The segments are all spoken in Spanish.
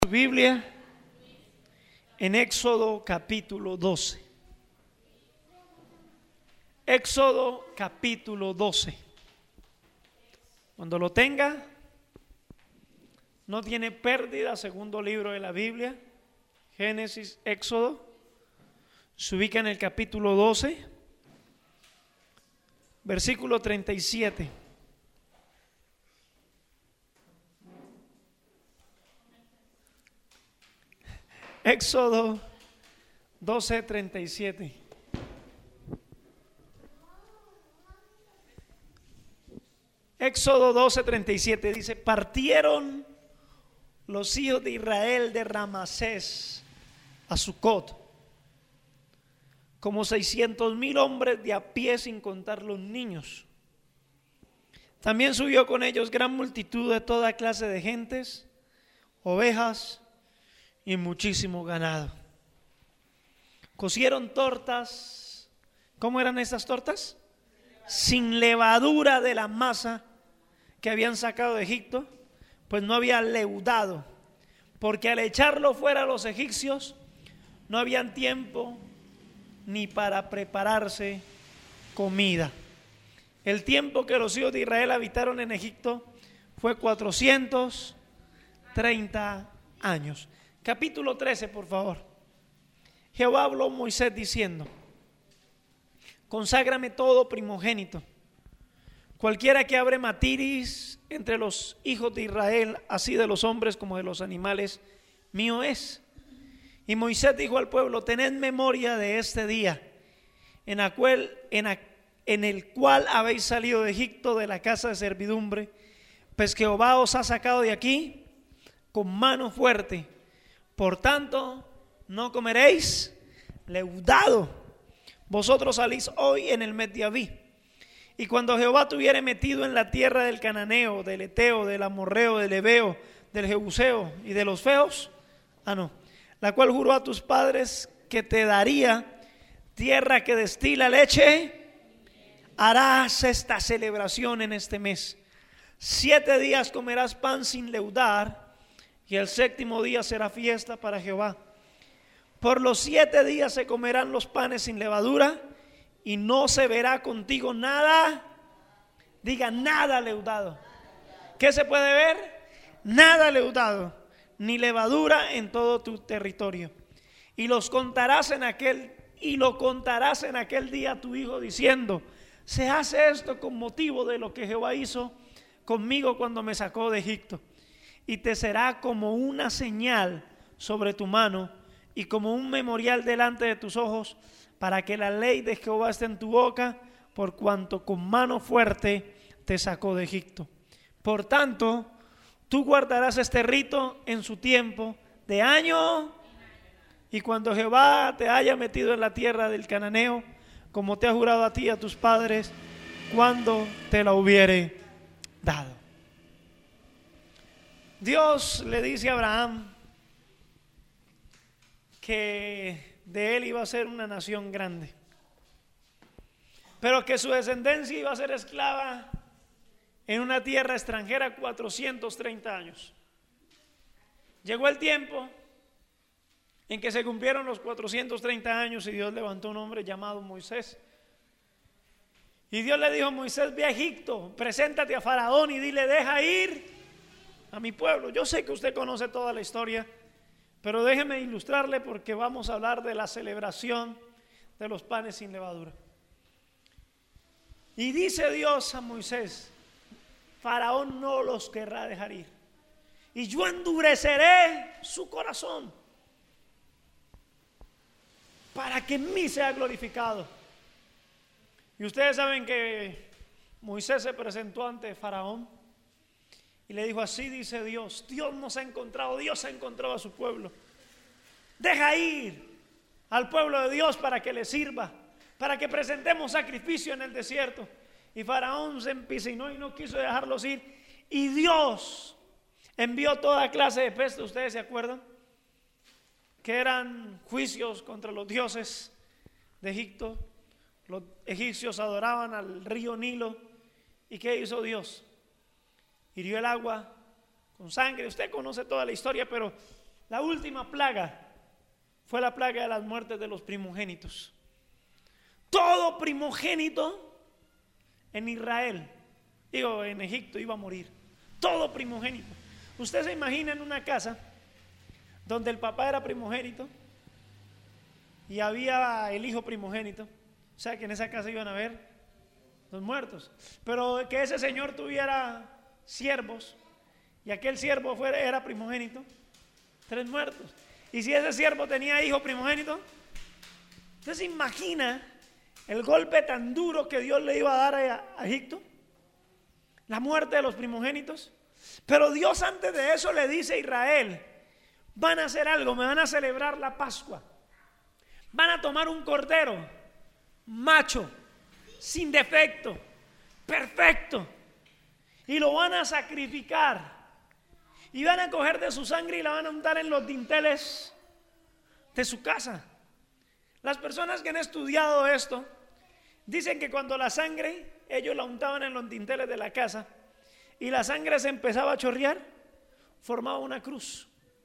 Biblia en Éxodo capítulo 12. Éxodo capítulo 12. Cuando lo tenga, no tiene pérdida, segundo libro de la Biblia, Génesis, Éxodo. Se ubica en el capítulo 12, versículo 37. Éxodo 12:37. Éxodo 12:37 dice: partieron los hijos de Israel de Ramasés a Sucot, como 600,000 hombres de a pie, sin contar los niños. También subió con ellos gran multitud de toda clase de gentes, ovejas y muchísimo ganado. Cocieron tortas. ¿Cómo eran estas tortas? Sin levadura de la masa que habían sacado de Egipto, pues no había leudado, porque al echarlo fuera a los egipcios no habían tiempo ni para prepararse comida. El tiempo que los hijos de Israel habitaron en Egipto fue 430 años. Capítulo 13, por favor. Jehová habló a Moisés diciendo: conságrame todo primogénito, cualquiera que abre matiris entre los hijos de Israel, así de los hombres como de los animales, mío es. Y Moisés dijo al pueblo: tened memoria de este día, en el cual habéis salido de Egipto, de la casa de servidumbre, pues Jehová os ha sacado de aquí con mano fuerte. Por tanto, no comeréis leudado. Vosotros salís hoy en el mes de Abí. Y cuando Jehová te hubiere metido en la tierra del cananeo, del eteo, del amorreo, del heveo, del jebuseo y de los feos, la cual juró a tus padres que te daría, tierra que destila leche, harás esta celebración en este mes. 7 días comerás pan sin leudar, y el 7º día será fiesta para Jehová. Por los 7 días se comerán los panes sin levadura, y no se verá contigo nada, diga nada leudado. ¿Qué se puede ver? Nada leudado, ni levadura en todo tu territorio. Y lo contarás en aquel día a tu hijo, diciendo: se hace esto con motivo de lo que Jehová hizo conmigo cuando me sacó de Egipto. Y te será como una señal sobre tu mano y como un memorial delante de tus ojos, para que la ley de Jehová esté en tu boca, por cuanto con mano fuerte te sacó de Egipto. Por tanto, tú guardarás este rito en su tiempo de año, y cuando Jehová te haya metido en la tierra del cananeo, como te ha jurado a ti y a tus padres, cuando te la hubiere dado. Dios le dice a Abraham que de él iba a ser una nación grande, pero que su descendencia iba a ser esclava en una tierra extranjera 430 años. Llegó el tiempo en que se cumplieron los 430 años y Dios levantó un hombre llamado Moisés. Y Dios le dijo a Moisés: ve a Egipto, preséntate a Faraón y dile: deja ir a mi pueblo. Yo sé que usted conoce toda la historia, pero déjeme ilustrarle, porque vamos a hablar de la celebración de los panes sin levadura. Y dice Dios a Moisés: Faraón no los querrá dejar ir, y yo endureceré su corazón para que en mí sea glorificado. Y ustedes saben que Moisés se presentó ante Faraón y le dijo: así dice Dios, Dios nos ha encontrado, Dios ha encontrado a su pueblo. Deja ir al pueblo de Dios para que le sirva, para que presentemos sacrificio en el desierto. Y Faraón se empecinó y no quiso dejarlos ir. Y Dios envió toda clase de peste. ¿Ustedes se acuerdan? Que eran juicios contra los dioses de Egipto. Los egipcios adoraban al río Nilo. ¿Y qué hizo Dios? Hirió el agua con sangre. Usted conoce toda la historia, pero La última plaga fue la plaga de las muertes de los primogénitos. Todo primogénito en Israel, en Egipto, iba a morir. Todo primogénito. Usted se imagina en una casa donde el papá era primogénito y había el hijo primogénito. O sea que en esa casa iban a haber los muertos. Pero que ese señor tuviera siervos y aquel siervo era primogénito, 3 muertos. Y si ese siervo tenía hijo primogénito, ¿usted se imagina el golpe tan duro que Dios le iba a dar a Egipto? La muerte de los primogénitos. Pero Dios antes de eso le dice a Israel: van a hacer algo, me van a celebrar la Pascua. Van a tomar un cordero macho, sin defecto, perfecto, y lo van a sacrificar. Y van a coger de su sangre y la van a untar en los dinteles de su casa. Las personas que han estudiado esto dicen que cuando la sangre, ellos la untaban en los dinteles de la casa y la sangre se empezaba a chorrear, formaba una cruz.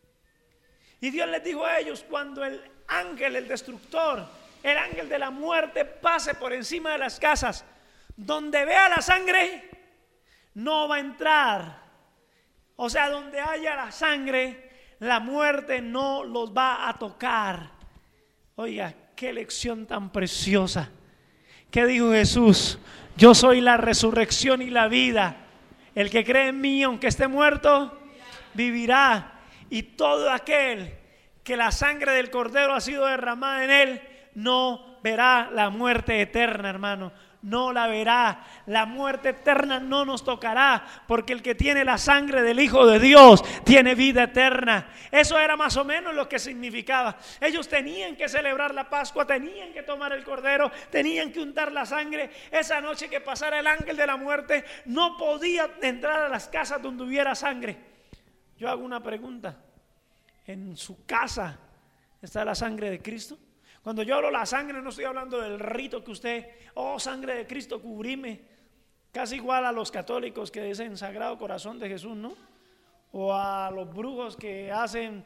Y Dios les dijo a ellos: cuando el ángel, el destructor, el ángel de la muerte pase por encima de las casas, donde vea la sangre, no va a entrar. O sea, donde haya la sangre, la muerte no los va a tocar. Oiga, qué lección tan preciosa. ¿Qué dijo Jesús? Yo soy la resurrección y la vida. El que cree en mí, aunque esté muerto, vivirá. Y todo aquel que la sangre del cordero ha sido derramada en él, no verá la muerte eterna, hermano. No la verá. La muerte eterna no nos tocará, porque el que tiene la sangre del Hijo de Dios tiene vida eterna. Eso era más o menos lo que significaba. Ellos tenían que celebrar la Pascua, tenían que tomar el cordero, tenían que untar la sangre. Esa noche que pasara el ángel de la muerte, no podía entrar a las casas donde hubiera sangre. Yo hago una pregunta: ¿en su casa está la sangre de Cristo? Cuando yo hablo de la sangre, no estoy hablando del rito que usted, sangre de Cristo, cubrime, casi igual a los católicos que dicen Sagrado Corazón de Jesús, ¿no? O a los brujos que hacen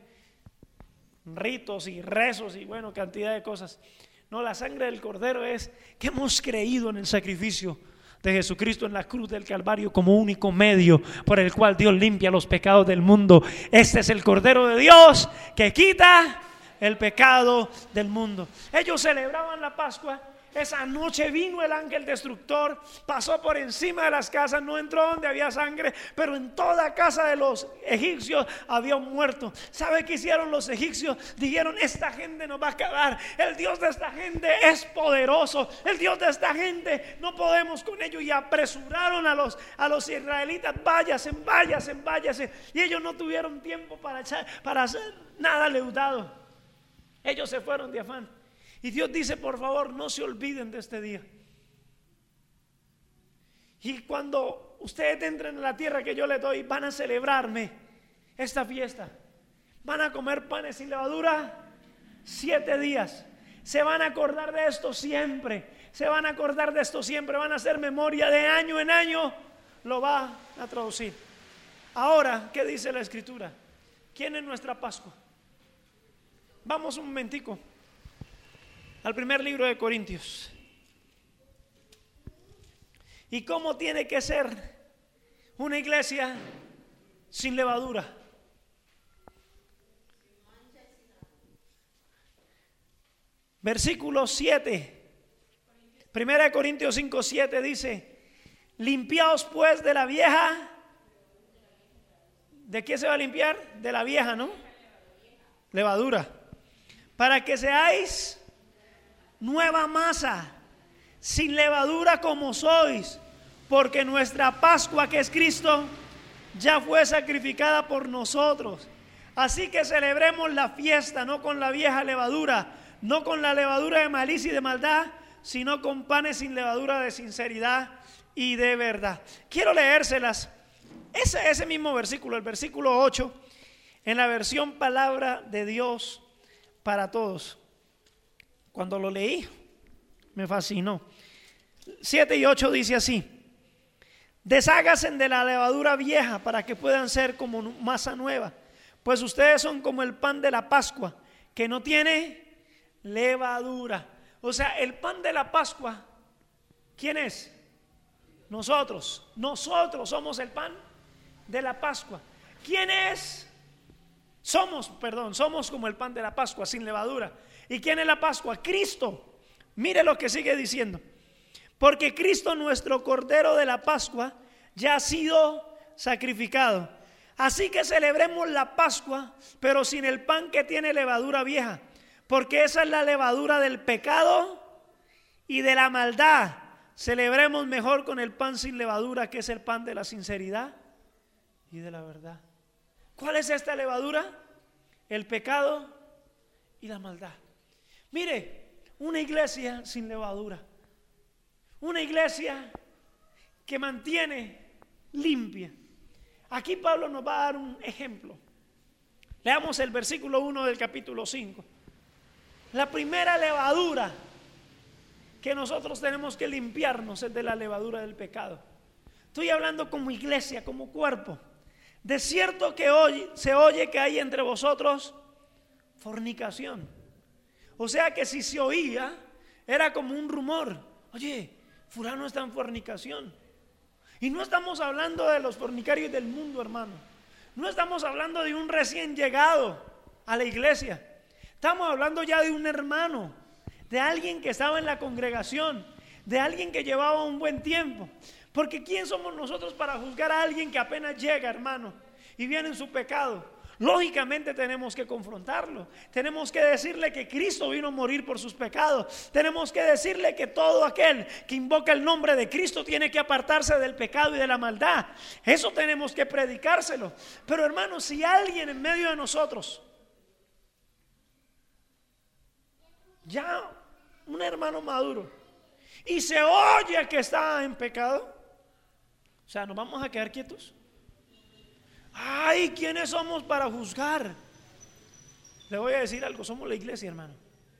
ritos y rezos y cantidad de cosas. No, la sangre del cordero es que hemos creído en el sacrificio de Jesucristo en la cruz del Calvario como único medio por el cual Dios limpia los pecados del mundo. Este es el Cordero de Dios que quita el pecado del mundo. Ellos celebraban la Pascua. Esa noche vino el ángel destructor, pasó por encima de las casas, no entró donde había sangre, pero en toda casa de los egipcios había un muerto. ¿Sabe qué hicieron los egipcios? Dijeron: esta gente nos va a acabar, el Dios de esta gente es poderoso, el Dios de esta gente no podemos con ellos. Y apresuraron a los israelitas: váyase. Y ellos no tuvieron tiempo para hacer nada leudado. Ellos se fueron de afán. Y Dios dice: por favor, no se olviden de este día. Y cuando ustedes entren en la tierra que yo les doy, van a celebrarme esta fiesta. Van a comer panes sin levadura 7 días. Se van a acordar de esto siempre. Van a hacer memoria de año en año. Lo va a traducir. Ahora, ¿qué dice la Escritura? ¿Quién es nuestra Pascua? Vamos un momentico al primer libro de Corintios. ¿Y cómo tiene que ser una iglesia sin levadura? Versículo 7. Primera de Corintios 5:7 dice: limpiaos pues de la vieja. ¿De qué se va a limpiar? De la vieja, ¿no? Levadura. Para que seáis nueva masa, sin levadura como sois, porque nuestra Pascua, que es Cristo, ya fue sacrificada por nosotros. Así que celebremos la fiesta, no con la vieja levadura, no con la levadura de malicia y de maldad, sino con panes sin levadura de sinceridad y de verdad. Quiero leérselas, ese mismo versículo, el versículo 8, en la versión Palabra de Dios para Todos. Cuando lo leí, me fascinó. 7 y 8 dice así: desháganse de la levadura vieja para que puedan ser como masa nueva, pues ustedes son como el pan de la Pascua, que no tiene levadura. O sea, el pan de la Pascua, ¿quién es? Nosotros somos el pan de la Pascua. ¿Quién es? Somos como el pan de la Pascua, sin levadura. ¿Y quién es la Pascua? Cristo. Mire lo que sigue diciendo. Porque Cristo, nuestro Cordero de la Pascua, ya ha sido sacrificado. Así que celebremos la Pascua, pero sin el pan que tiene levadura vieja, porque esa es la levadura del pecado y de la maldad. Celebremos mejor con el pan sin levadura, que es el pan de la sinceridad y de la verdad. ¿Cuál es esta levadura? El pecado y la maldad. Mire, una iglesia sin levadura, una iglesia que mantiene limpia. Aquí Pablo nos va a dar un ejemplo. Leamos el versículo 1 del capítulo 5. La primera levadura que nosotros tenemos que limpiarnos es de la levadura del pecado. Estoy hablando como iglesia, como cuerpo. De cierto que hoy se oye que hay entre vosotros fornicación. O sea que si se oía, era como un rumor. Oye, fulano está en fornicación. Y no estamos hablando de los fornicarios del mundo, hermano. No estamos hablando de un recién llegado a la iglesia. Estamos hablando ya de un hermano, de alguien que estaba en la congregación, de alguien que llevaba un buen tiempo. Porque ¿quién somos nosotros para juzgar a alguien que apenas llega, hermano, y viene en su pecado? Lógicamente tenemos que confrontarlo. Tenemos que decirle que Cristo vino a morir por sus pecados. Tenemos que decirle que todo aquel que invoca el nombre de Cristo tiene que apartarse del pecado y de la maldad. Eso tenemos que predicárselo. Pero hermanos, si alguien en medio de nosotros, ya un hermano maduro, y se oye que está en pecado, o sea, ¿nos vamos a quedar quietos? Ay, ¿quiénes somos para juzgar? Le voy a decir algo, somos la iglesia, hermano,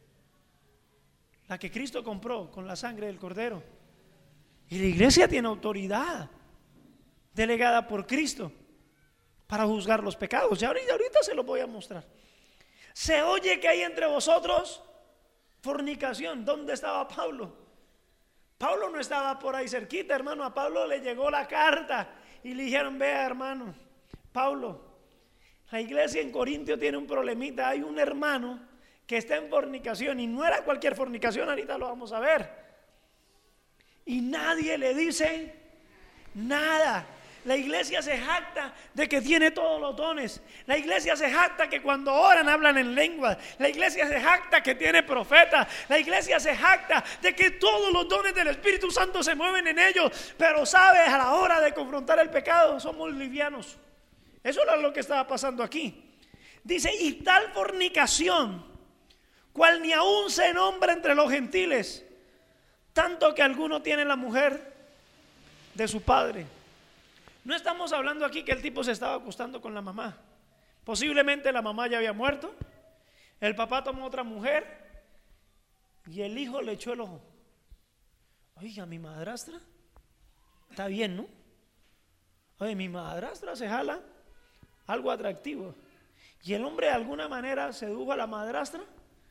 la que Cristo compró con la sangre del Cordero. Y la iglesia tiene autoridad delegada por Cristo para juzgar los pecados. Y ahorita se los voy a mostrar. Se oye que hay entre vosotros fornicación. ¿Dónde estaba Pablo? Pablo no estaba por ahí cerquita, hermano. A Pablo le llegó la carta y le dijeron: vea, hermano Pablo, la iglesia en Corintio tiene un problemita. Hay un hermano que está en fornicación, y no era cualquier fornicación, ahorita lo vamos a ver, y nadie le dice nada. La iglesia se jacta de que tiene todos los dones. La iglesia se jacta que cuando oran hablan en lenguas. La iglesia se jacta que tiene profetas. La iglesia se jacta de que todos los dones del Espíritu Santo se mueven en ellos. Pero sabes, a la hora de confrontar el pecado somos livianos. Eso era lo que estaba pasando aquí. Dice: y tal fornicación, cual ni aún se nombra entre los gentiles, tanto que alguno tiene la mujer de su padre. No estamos hablando aquí que el tipo se estaba acostando con la mamá. Posiblemente la mamá ya había muerto, el papá tomó otra mujer y el hijo le echó el ojo. Oiga, mi madrastra está bien, ¿no? Oye, mi madrastra se jala algo atractivo. Y el hombre de alguna manera sedujo a la madrastra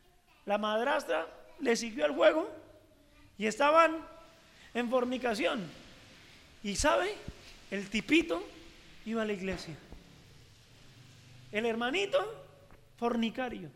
le siguió el juego y estaban en fornicación. Y ¿sabe? El tipito iba a la iglesia, el hermanito fornicario.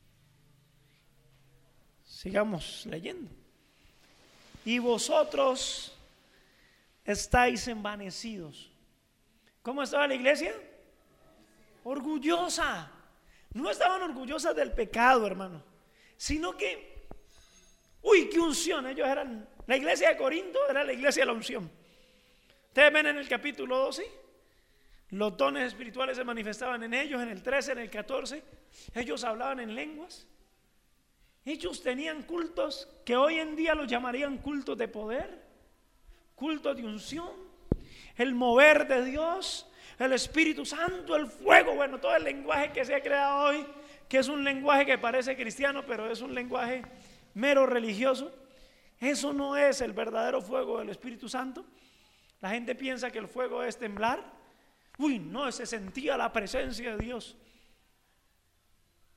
Sigamos leyendo. Y vosotros estáis envanecidos. ¿Cómo estaba la iglesia? Orgullosa. No estaban orgullosas del pecado, hermano, sino que, qué unción. Ellos eran, la iglesia de Corinto era la iglesia de la unción. Ustedes ven en el capítulo 12, los dones espirituales se manifestaban en ellos. En el 13, en el 14, ellos hablaban en lenguas. Ellos tenían cultos que hoy en día los llamarían cultos de poder, cultos de unción, el mover de Dios, el Espíritu Santo, el fuego. Bueno, todo el lenguaje que se ha creado hoy, que es un lenguaje que parece cristiano, pero es un lenguaje mero religioso. Eso no es el verdadero fuego del Espíritu Santo. La gente piensa que el fuego es temblar. No, se sentía la presencia de Dios.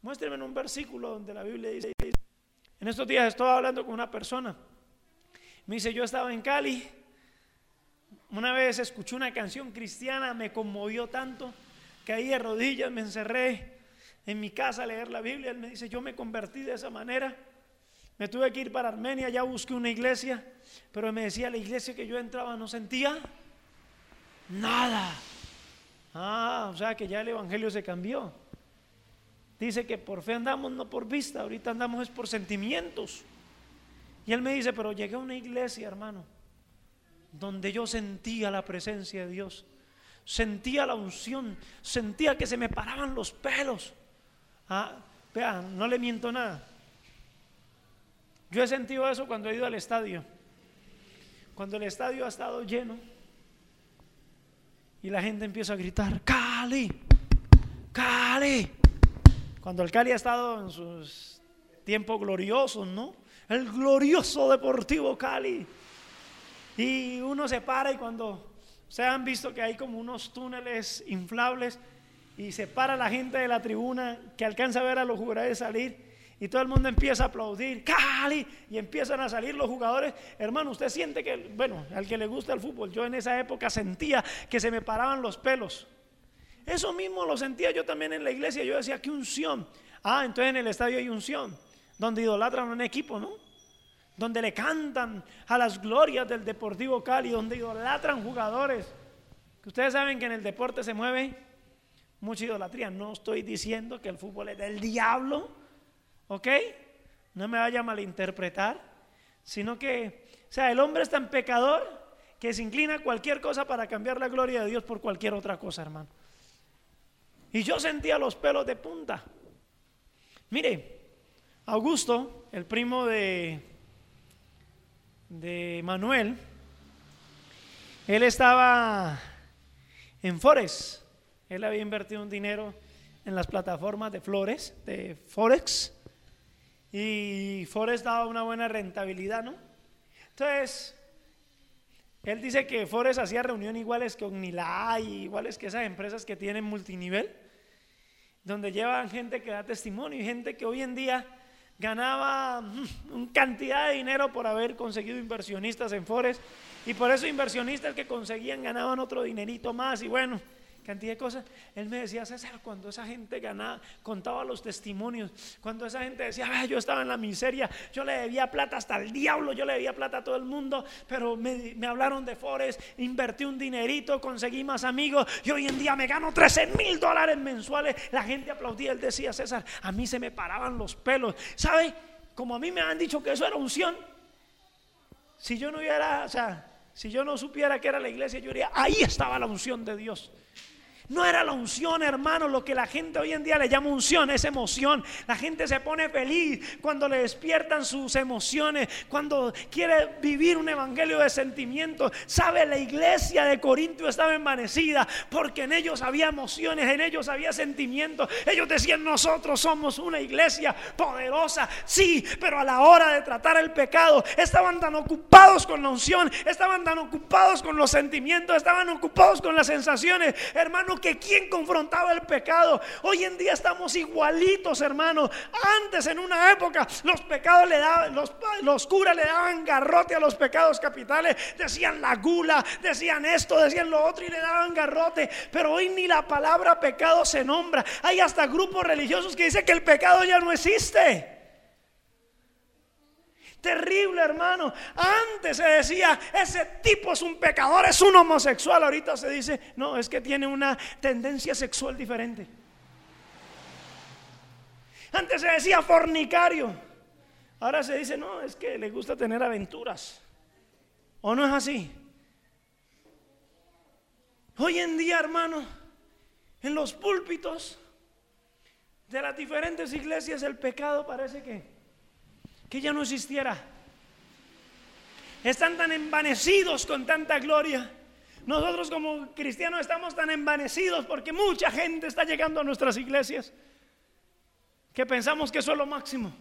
Muéstreme un versículo donde la Biblia dice. En estos días estaba hablando con una persona. Me dice, yo estaba en Cali. Una vez escuché una canción cristiana, me conmovió tanto, caí de rodillas, me encerré en mi casa a leer la Biblia. Él me dice, yo me convertí de esa manera. Me tuve que ir para Armenia, ya busqué una iglesia, pero me decía, la iglesia que yo entraba no sentía nada. O sea que ya el evangelio se cambió. Dice que por fe andamos, no por vista. Ahorita andamos es por sentimientos. Y él me dice, pero llegué a una iglesia, hermano, donde yo sentía la presencia de Dios, sentía la unción, sentía que se me paraban los pelos. Vean, no le miento nada. Yo he sentido eso cuando he ido al estadio. Cuando el estadio ha estado lleno y la gente empieza a gritar, Cali, Cali. Cuando el Cali ha estado en sus tiempos gloriosos, ¿no? El glorioso Deportivo Cali. Y uno se para, y cuando ustedes han visto que hay como unos túneles inflables y se para la gente de la tribuna que alcanza a ver a los jugadores salir y todo el mundo empieza a aplaudir, Cali, y empiezan a salir los jugadores. Hermano, usted siente que, bueno, al que le gusta el fútbol, yo en esa época sentía que se me paraban los pelos. Eso mismo lo sentía yo también en la iglesia. Yo decía, ¿qué unción? Entonces en el estadio hay unción, donde idolatran a un equipo, ¿no? Donde le cantan a las glorias del Deportivo Cali, donde idolatran jugadores. Que ustedes saben que en el deporte se mueve mucha idolatría. No estoy diciendo que el fútbol es del diablo, ¿ok? No me vaya a malinterpretar, sino que, o sea, el hombre es tan pecador que se inclina a cualquier cosa para cambiar la gloria de Dios por cualquier otra cosa, hermano. Y yo sentía los pelos de punta. Mire, Augusto, el primo de Manuel, él estaba en Forex. Él había invertido un dinero en las plataformas de Forex, y Forex daba una buena rentabilidad, ¿no? Entonces, él dice que Forex hacía reuniones iguales que Omnilay, iguales que esas empresas que tienen multinivel, donde llevan gente que da testimonio y gente que hoy en día ganaba una cantidad de dinero por haber conseguido inversionistas en Forex, y por eso inversionistas que conseguían ganaban otro dinerito más, y bueno, cantidad de cosas. Él me decía, César, cuando esa gente ganaba, contaba los testimonios, cuando esa gente decía, yo estaba en la miseria, yo le debía plata hasta el diablo, yo le debía plata a todo el mundo, pero me hablaron de Forex, invertí un dinerito, conseguí más amigos y hoy en día me gano $13,000 mensuales. La gente aplaudía. Él decía, César, a mí se me paraban los pelos. ¿Sabe? Como a mí me han dicho que eso era unción, si yo no supiera que era la iglesia, yo diría, ahí estaba la unción de Dios. No era la unción, hermano. Lo que la gente hoy en día le llama unción es emoción. La gente se pone feliz cuando le despiertan sus emociones, cuando quiere vivir un evangelio de sentimientos. Sabe, la iglesia de Corinto estaba envanecida porque en ellos había emociones, en ellos había sentimientos. Ellos decían, nosotros somos una iglesia poderosa, sí, pero a la hora de tratar el pecado estaban tan ocupados con la unción, estaban tan ocupados con los sentimientos, estaban ocupados con las sensaciones, hermano, que quien confrontaba el pecado. Hoy en día estamos igualitos, hermano. Antes, en una época, los pecados le daban, los curas le daban garrote a los pecados capitales, decían la gula, decían esto, decían lo otro y le daban garrote. Pero hoy ni la palabra pecado se nombra. Hay hasta grupos religiosos que dicen que el pecado ya no existe. Terrible, hermano. Antes se decía, ese tipo es un pecador, es un homosexual. Ahorita se dice, no, es que tiene una tendencia sexual diferente. Antes se decía fornicario. Ahora se dice, no, es que le gusta tener aventuras. ¿O no es así? Hoy en día, hermano, en los púlpitos de las diferentes iglesias, el pecado parece que ya no existiera. Están tan envanecidos con tanta gloria. Nosotros como cristianos estamos tan envanecidos porque mucha gente está llegando a nuestras iglesias que pensamos que eso es lo máximo.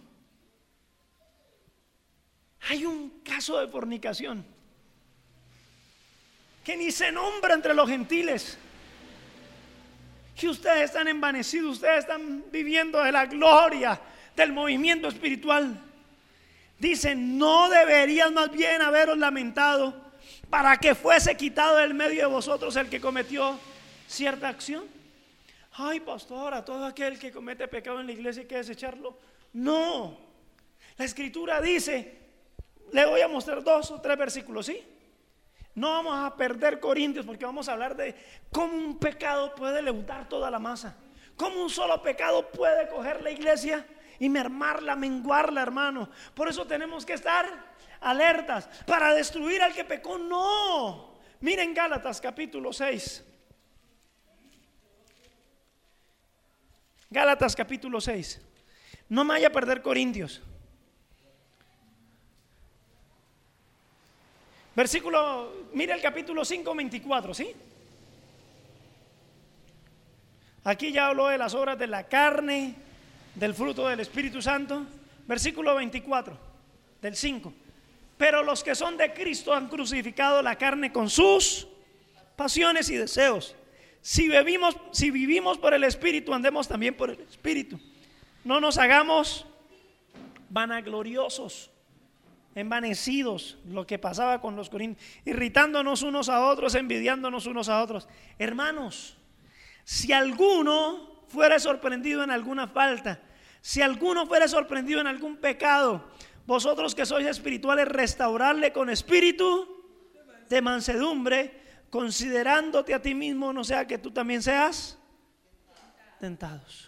Hay un caso de fornicación que ni se nombra entre los gentiles, que ustedes están envanecidos, ustedes están viviendo de la gloria del movimiento espiritual. Dicen, no deberías más bien haberos lamentado para que fuese quitado del medio de vosotros el que cometió cierta acción. Ay, pastor, a todo aquel que comete pecado en la iglesia hay que desecharlo. No, la escritura dice, le voy a mostrar 2 o 3 versículos, ¿sí? No vamos a perder Corintios porque vamos a hablar de cómo un pecado puede leudar toda la masa, cómo un solo pecado puede coger la iglesia y mermarla, menguarla, hermano. Por eso tenemos que estar alertas para destruir al que pecó. No, miren Gálatas capítulo 6. Gálatas capítulo 6. No me vaya a perder Corintios. Versículo, mira el capítulo 5, 24, ¿sí? Aquí ya habló de las obras de la carne, del fruto del Espíritu Santo. Versículo 24 del 5. Pero los que son de Cristo han crucificado la carne con sus pasiones y deseos. Si vivimos por el Espíritu, andemos también por el Espíritu. No nos hagamos vanagloriosos, envanecidos, lo que pasaba con los corintios, irritándonos unos a otros, envidiándonos unos a otros. Hermanos, si alguno fuera sorprendido en alguna falta, si alguno fuera sorprendido en algún pecado, vosotros que sois espirituales, restaurarle con espíritu de mansedumbre, considerándote a ti mismo, no sea que tú también seas tentados.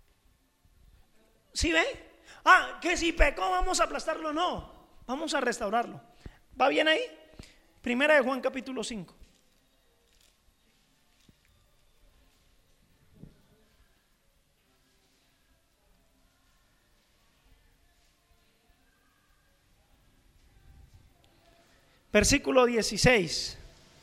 ¿Sí ve? Que si pecó vamos a aplastarlo. No, vamos a restaurarlo. ¿Va bien ahí? Primera de Juan capítulo 5. Versículo 16.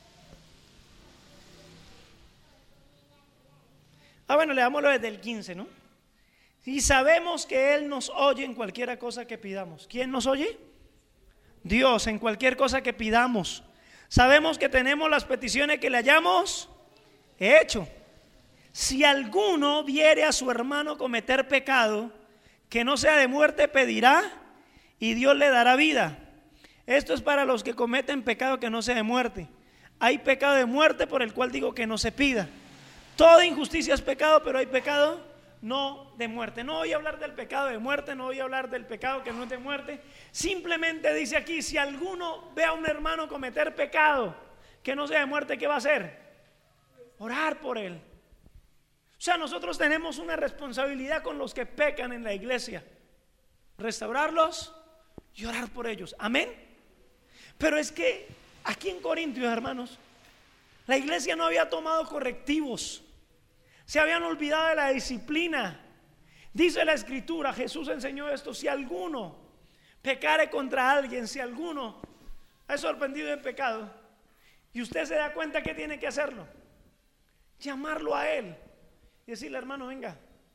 Bueno, leámoslo desde el 15, ¿no? Y sabemos que Él nos oye en cualquier cosa que pidamos. ¿Quién nos oye? Dios, en cualquier cosa que pidamos. Sabemos que tenemos las peticiones que le hayamos hecho. Si alguno viere a su hermano cometer pecado que no sea de muerte, pedirá y Dios le dará vida. Esto es para los que cometen pecado que no sea de muerte. Hay pecado de muerte por el cual digo que no se pida. Toda injusticia es pecado, pero hay pecado no de muerte. No voy a hablar del pecado de muerte, no voy a hablar del pecado que no es de muerte. Simplemente dice aquí, si alguno ve a un hermano cometer pecado que no sea de muerte, ¿qué va a hacer? Orar por él. O sea, nosotros tenemos una responsabilidad con los que pecan en la iglesia: restaurarlos y orar por ellos. Amén. Pero es que aquí en Corintios, hermanos, la iglesia no había tomado correctivos. Se habían olvidado de la disciplina. Dice la escritura, Jesús enseñó esto: si alguno pecare contra alguien, si alguno es sorprendido en pecado y usted se da cuenta que tiene que hacerlo, llamarlo a él y decirle: hermano, venga,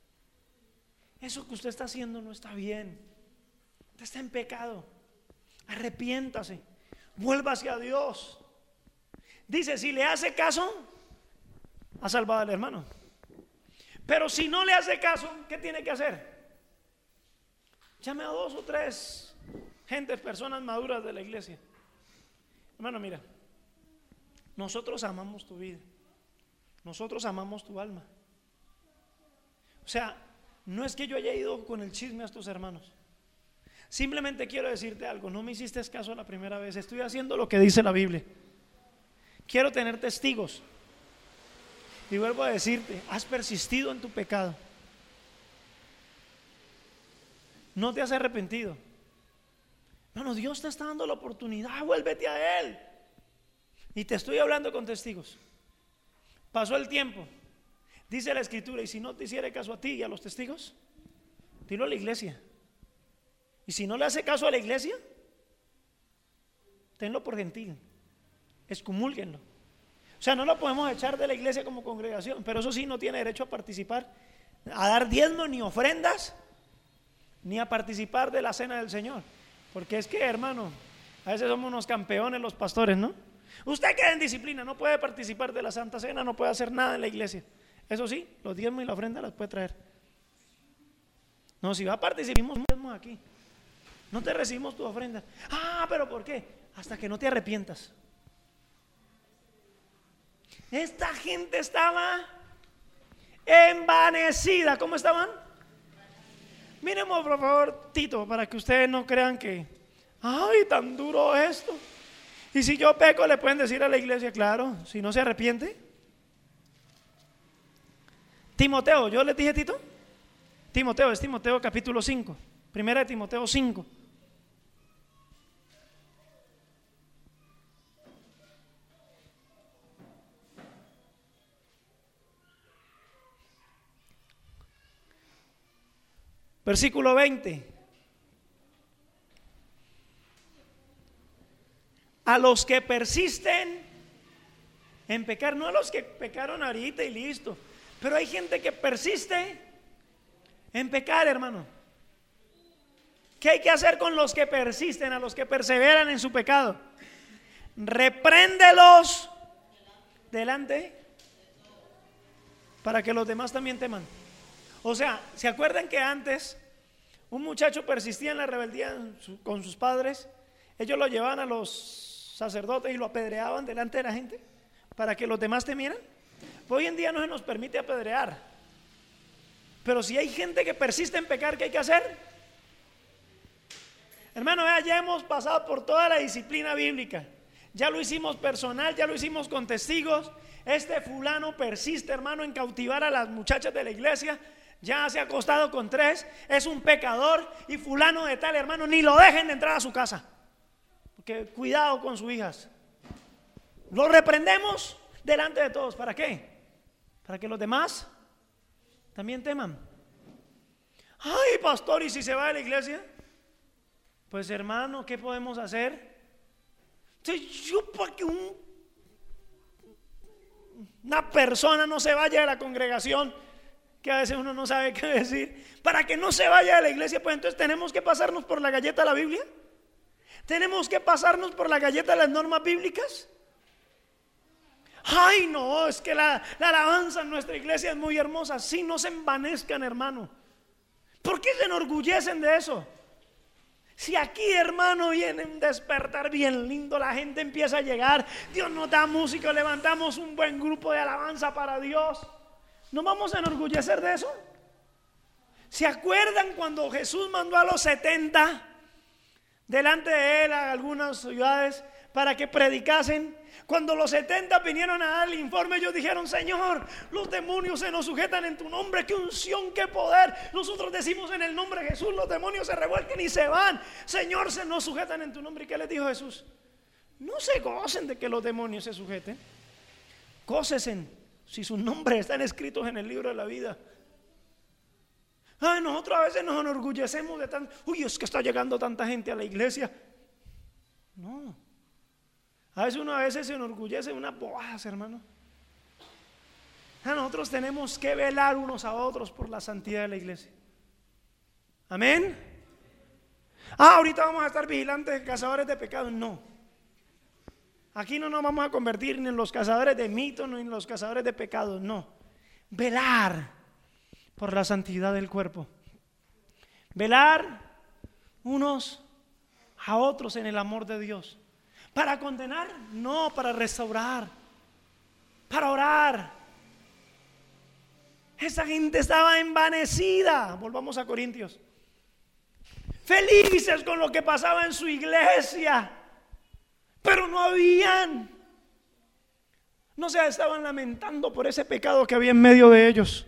eso que usted está haciendo no está bien, usted está en pecado, arrepiéntase, vuelva hacia Dios. Dice, si le hace caso, ha salvado al hermano. Pero si no le hace caso, ¿qué tiene que hacer? Llame a 2 o 3 personas maduras de la iglesia. Hermano, mira, nosotros amamos tu vida, nosotros amamos tu alma. O sea, no es que yo haya ido con el chisme a estos hermanos. Simplemente quiero decirte algo: no me hiciste caso la primera vez, estoy haciendo lo que dice la Biblia. Quiero tener testigos. Y vuelvo a decirte, has persistido en tu pecado, no te has arrepentido. Hermano, Dios te está dando la oportunidad, vuélvete a Él. Y te estoy hablando con testigos. Pasó el tiempo, dice la escritura, y si no te hiciera caso a ti y a los testigos, dilo a la iglesia. Y si no le hace caso a la iglesia, tenlo por gentil, excomúlguenlo. O sea, no lo podemos echar de la iglesia como congregación, pero eso sí, no tiene derecho a participar, a dar diezmos ni ofrendas, ni a participar de la cena del Señor. Porque es que, hermano, a veces somos unos campeones los pastores, ¿no? Usted queda en disciplina, no puede participar de la Santa Cena, no puede hacer nada en la iglesia. Eso sí, los diezmos y la ofrenda las puede traer. No, si va a participar aquí, no te recibimos tu ofrenda. Ah, pero ¿por qué? Hasta que no te arrepientas. Esta gente estaba envanecida. ¿Cómo estaban? Miren por favor, Tito, para que ustedes no crean que, ay, tan duro esto. Y si yo peco, le pueden decir a la iglesia, claro, si no se arrepiente. Timoteo, ¿yo les dije Tito? Timoteo, es Timoteo capítulo 5, primera de Timoteo 5. Versículo 20. A los que persisten en pecar, no a los que pecaron ahorita y listo, pero hay gente que persiste en pecar, hermano. ¿Qué hay que hacer con los que persisten, a los que perseveran en su pecado? Repréndelos delante para que los demás también teman. O sea, ¿se acuerdan que antes un muchacho persistía en la rebeldía con sus padres? Ellos lo llevaban a los sacerdotes y lo apedreaban delante de la gente para que los demás temieran. Hoy en día no se nos permite apedrear, pero si hay gente que persiste en pecar, ¿qué hay que hacer? Hermano, ya hemos pasado por toda la disciplina bíblica. Ya lo hicimos personal, ya lo hicimos con testigos. Este fulano persiste, hermano, en cautivar a las muchachas de la iglesia. Ya se ha acostado con 3, es un pecador. Y fulano de tal, hermano, ni lo dejen de entrar a su casa, porque cuidado con sus hijas. Lo reprendemos delante de todos. ¿Para qué? Para que los demás también teman. Ay, pastor, ¿y si se va de la iglesia? Pues hermano, ¿qué podemos hacer? Yo, para que una persona no se vaya de la congregación, que a veces uno no sabe qué decir, para que no se vaya de la iglesia, pues entonces tenemos que pasarnos por la galleta de la Biblia. Tenemos que pasarnos por la galleta de las normas bíblicas. Ay, no, es que la alabanza en nuestra iglesia es muy hermosa. Sí, no se envanezcan, hermano. ¿Por qué se enorgullecen de eso? Si aquí, hermano, viene un despertar bien lindo, la gente empieza a llegar, Dios nos da música, levantamos un buen grupo de alabanza para Dios, ¿no vamos a enorgullecer de eso? ¿Se acuerdan cuando Jesús mandó a los 70 delante de él a algunas ciudades para que predicasen? Cuando los 70 vinieron a dar el informe, ellos dijeron: Señor, los demonios se nos sujetan en tu nombre. Qué unción, qué poder. Nosotros decimos en el nombre de Jesús, los demonios se revuelquen y se van. Señor, se nos sujetan en tu nombre. ¿Y qué les dijo Jesús? No se gocen de que los demonios se sujeten. Gócesen si sus nombres están escritos en el libro de la vida. Ay, nosotros a veces nos enorgullecemos de tan, uy, es que está llegando tanta gente a la iglesia. No. A veces se enorgullece de unas bobadas, hermano. Nosotros tenemos que velar unos a otros por la santidad de la iglesia. Amén. Ahorita vamos a estar vigilantes, cazadores de pecados. No. Aquí no nos vamos a convertir ni en los cazadores de mitos ni en los cazadores de pecados. No. Velar por la santidad del cuerpo. Velar unos a otros en el amor de Dios. ¿Para condenar? No, para restaurar, para orar. Esa gente estaba envanecida. Volvamos a Corintios. Felices con lo que pasaba en su iglesia, pero no habían. No se estaban lamentando por ese pecado que había en medio de ellos.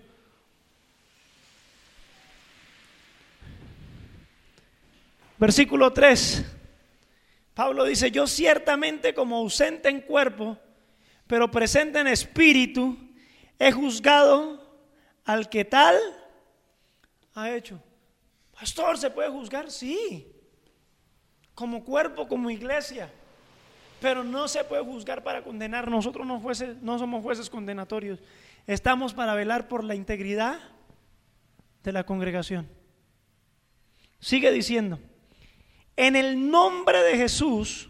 Versículo 3. Pablo dice: yo ciertamente, como ausente en cuerpo, pero presente en espíritu, he juzgado al que tal ha hecho. Pastor, ¿se puede juzgar? Sí, como cuerpo, como iglesia, pero no se puede juzgar para condenar. Nosotros no somos jueces condenatorios. Estamos para velar por la integridad de la congregación. Sigue diciendo: en el nombre de Jesús,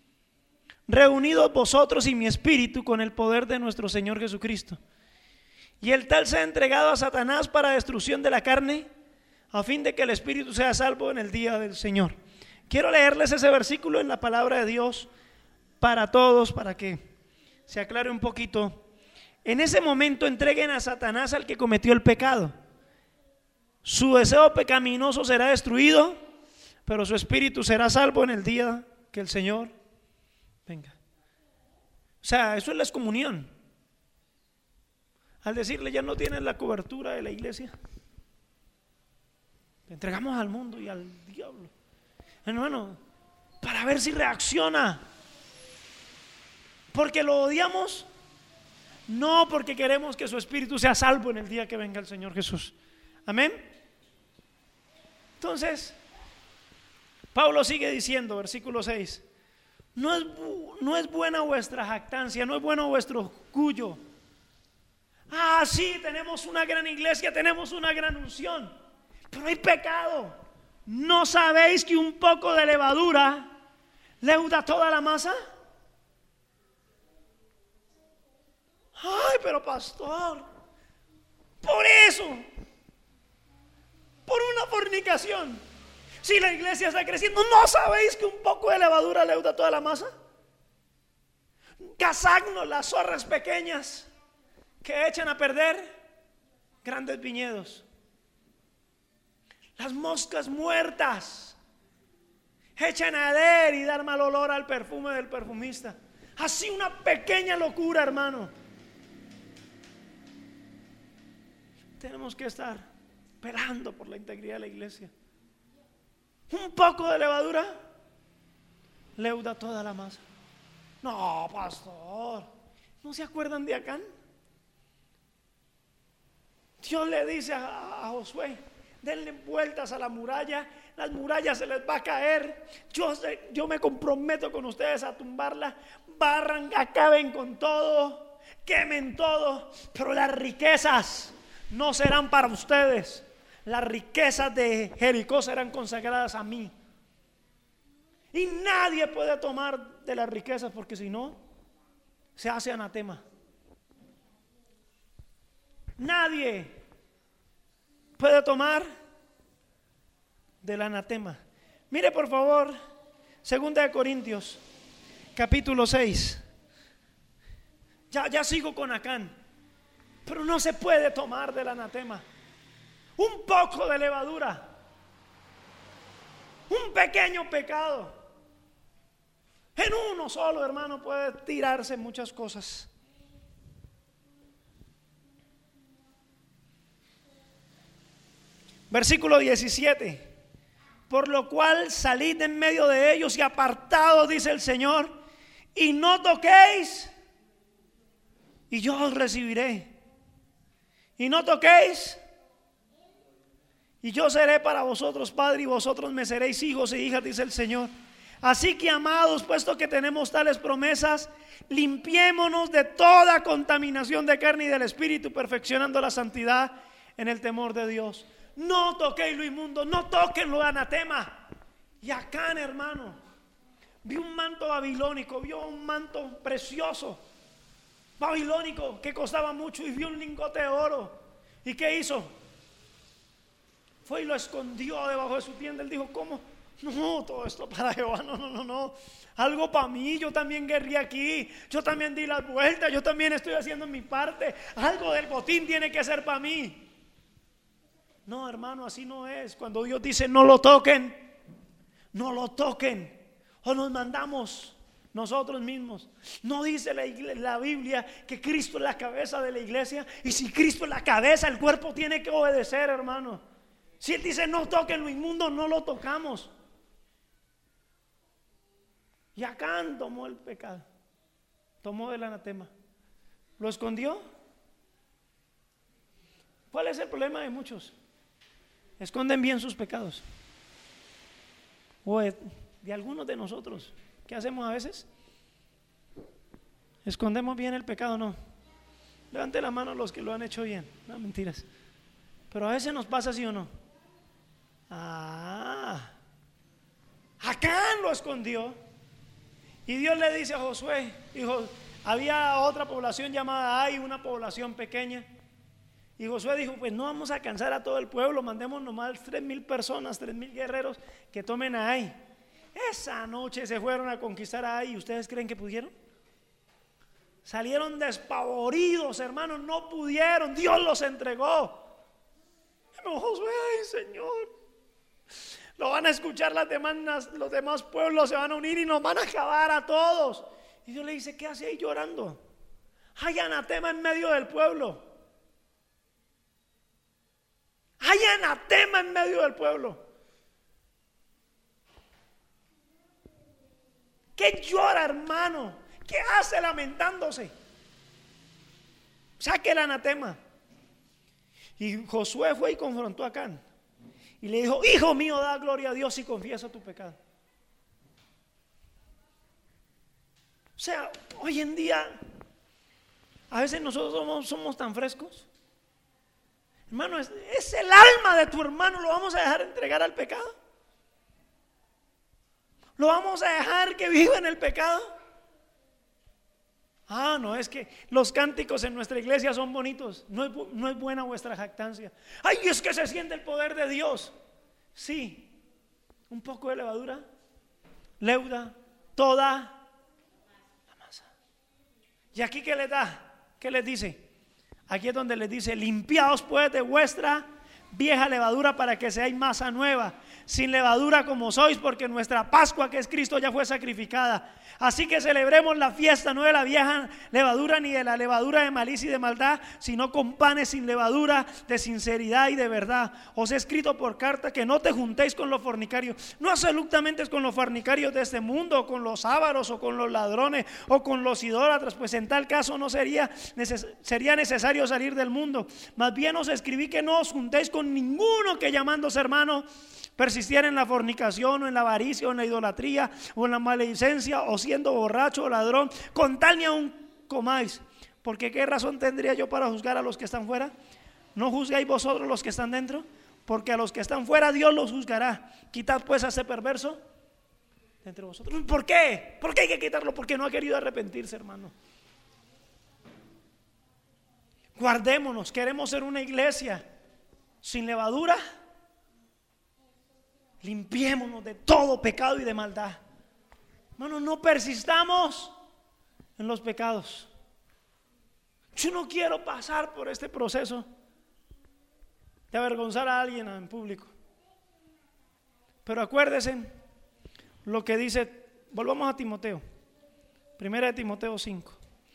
reunidos vosotros y mi espíritu con el poder de nuestro Señor Jesucristo. y el tal sea entregado a Satanás para destrucción de la carne, a fin de que el espíritu sea salvo en el día del Señor. Quiero leerles ese versículo en la palabra de Dios para todos, para que se aclare un poquito. En ese momento entreguen a Satanás al que cometió el pecado. Su deseo pecaminoso será destruido, pero su espíritu será salvo en el día que el Señor venga. O sea, eso es la excomunión. Al decirle, ya no tienes la cobertura de la iglesia, te entregamos al mundo y al diablo, hermano, para ver si reacciona. Porque lo odiamos, no porque queremos que su espíritu sea salvo en el día que venga el Señor Jesús. Amén. Entonces Pablo sigue diciendo, versículo 6: no es buena vuestra jactancia, no es bueno vuestro orgullo. Ah, sí, tenemos una gran iglesia, tenemos una gran unción, pero hay pecado. ¿No sabéis que un poco de levadura leuda toda la masa? Ay, pero pastor, por eso, por una fornicación, si la iglesia está creciendo, ¿no sabéis que un poco de levadura leuda toda la masa? Cazadnos las zorras pequeñas que echan a perder grandes viñedos. Las moscas muertas echan a arder y dar mal olor al perfume del perfumista. Así una pequeña locura, hermano. Tenemos que estar velando por la integridad de la iglesia. Un poco de levadura leuda toda la masa. No, pastor, ¿no se acuerdan de Acán? Dios le dice a Josué: denle vueltas a la muralla, las murallas se les va a caer. Yo me comprometo con ustedes a tumbarla. Barran, acaben con todo, quemen todo, pero las riquezas no serán para ustedes. Las riquezas de Jericó serán consagradas a mí. Y nadie puede tomar de las riquezas, porque si no, se hace anatema. Nadie puede tomar del anatema. Mire por favor, 2 de Corintios, capítulo 6. Ya sigo con Acán, pero no se puede tomar del anatema. Un poco de levadura, un pequeño pecado, en uno solo, hermano, puede tirarse muchas cosas. Versículo 17: por lo cual salid en medio de ellos y apartados, dice el Señor, y no toquéis, y yo os recibiré. Y no toquéis, y yo seré para vosotros padre, y vosotros me seréis hijos e hijas, dice el Señor. Así que, amados, puesto que tenemos tales promesas, limpiémonos de toda contaminación de carne y del espíritu, perfeccionando la santidad en el temor de Dios. No toquéis lo inmundo, no toquen lo anatema. Y Acán, hermano, vio un manto babilónico, vio un manto precioso babilónico que costaba mucho, y vio un lingote de oro. ¿Y qué hizo? Fue y lo escondió debajo de su tienda. Él dijo: ¿cómo? No, todo esto para Jehová, no. Algo para mí, yo también guerré aquí, yo también di las vueltas, yo también estoy haciendo mi parte. Algo del botín tiene que ser para mí. No, hermano, así no es. Cuando Dios dice no lo toquen, no lo toquen. O nos mandamos nosotros mismos. No dice la Biblia que Cristo es la cabeza de la iglesia. Y si Cristo es la cabeza, el cuerpo tiene que obedecer, hermano. Si Él dice no toquen lo inmundo, no lo tocamos. Y Acán tomó el pecado, tomó el anatema, lo escondió. ¿Cuál es el problema de muchos? Esconden bien sus pecados. O de algunos de nosotros, ¿qué hacemos a veces? Escondemos bien el pecado, ¿no? Levante la mano los que lo han hecho bien. No, mentiras. Pero a veces nos pasa, ¿sí o no? Acán lo escondió. Y Dios le dice a Josué, dijo, había otra población llamada Ai, una población pequeña. Y Josué dijo, pues no vamos a cansar a todo el pueblo, mandemos nomás 3,000 personas, 3,000 guerreros que tomen a Ai. Esa noche se fueron a conquistar a Ai. ¿Y ustedes creen que pudieron? Salieron despavoridos, hermanos, no pudieron, Dios los entregó. Pero Josué, ay Señor, lo van a escuchar los demás pueblos, se van a unir y nos van a acabar a todos. Y Dios le dice, ¿qué hace ahí llorando? Hay anatema en medio del pueblo. Hay anatema en medio del pueblo. ¿Qué llora, hermano? ¿Qué hace lamentándose? Saque el anatema. Y Josué fue y confrontó a Acán y le dijo, hijo mío, da gloria a Dios y confiesa tu pecado. O sea, hoy en día a veces nosotros somos tan frescos. Hermano, es el alma de tu hermano, ¿lo vamos a dejar entregar al pecado? ¿Lo vamos a dejar que viva en el pecado? Ah, no, es que los cánticos en nuestra iglesia son bonitos. No es buena vuestra jactancia. Ay, es que se siente el poder de Dios. Sí, un poco de levadura leuda toda la masa. ¿Y aquí qué les da? ¿Qué les dice? Aquí es donde les dice, limpiaos pues de vuestra vieja levadura para que seáis masa nueva, sin levadura como sois, porque nuestra Pascua, que es Cristo, ya fue sacrificada. Así que celebremos la fiesta, no de la vieja levadura ni de la levadura de malicia y de maldad, sino con panes sin levadura, de sinceridad y de verdad. Os he escrito por carta que no te juntéis con los fornicarios, no absolutamente con los fornicarios de este mundo, o con los ávaros, o con los ladrones, o con los idólatras, pues en tal caso no sería necesario salir del mundo. Más bien os escribí que no os juntéis con ninguno que llamándose hermano persistiera en la fornicación, o en la avaricia, o en la idolatría, o en la maledicencia, o siendo borracho o ladrón, con tal ni aun comáis. Porque qué razón tendría yo para juzgar a los que están fuera. ¿No juzgáis vosotros los que están dentro? Porque a los que están fuera Dios los juzgará. Quitad pues a ese perverso de entre vosotros. ¿Por qué? ¿Por qué hay que quitarlo? Porque no ha querido arrepentirse, hermano. Guardémonos, queremos ser una iglesia sin levadura. Limpiémonos de todo pecado y de maldad. Hermano, no persistamos en los pecados. Yo no quiero pasar por este proceso de avergonzar a alguien en público. Pero acuérdense lo que dice, volvamos a Timoteo, 1 Timoteo 5.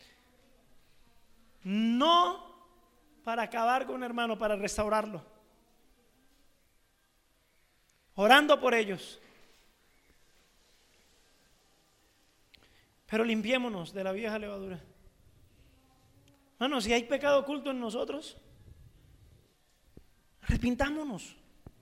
No para acabar con un hermano, para restaurarlo, orando por ellos. Pero limpiémonos de la vieja levadura. Hermano, si hay pecado oculto en nosotros, arrepintámonos.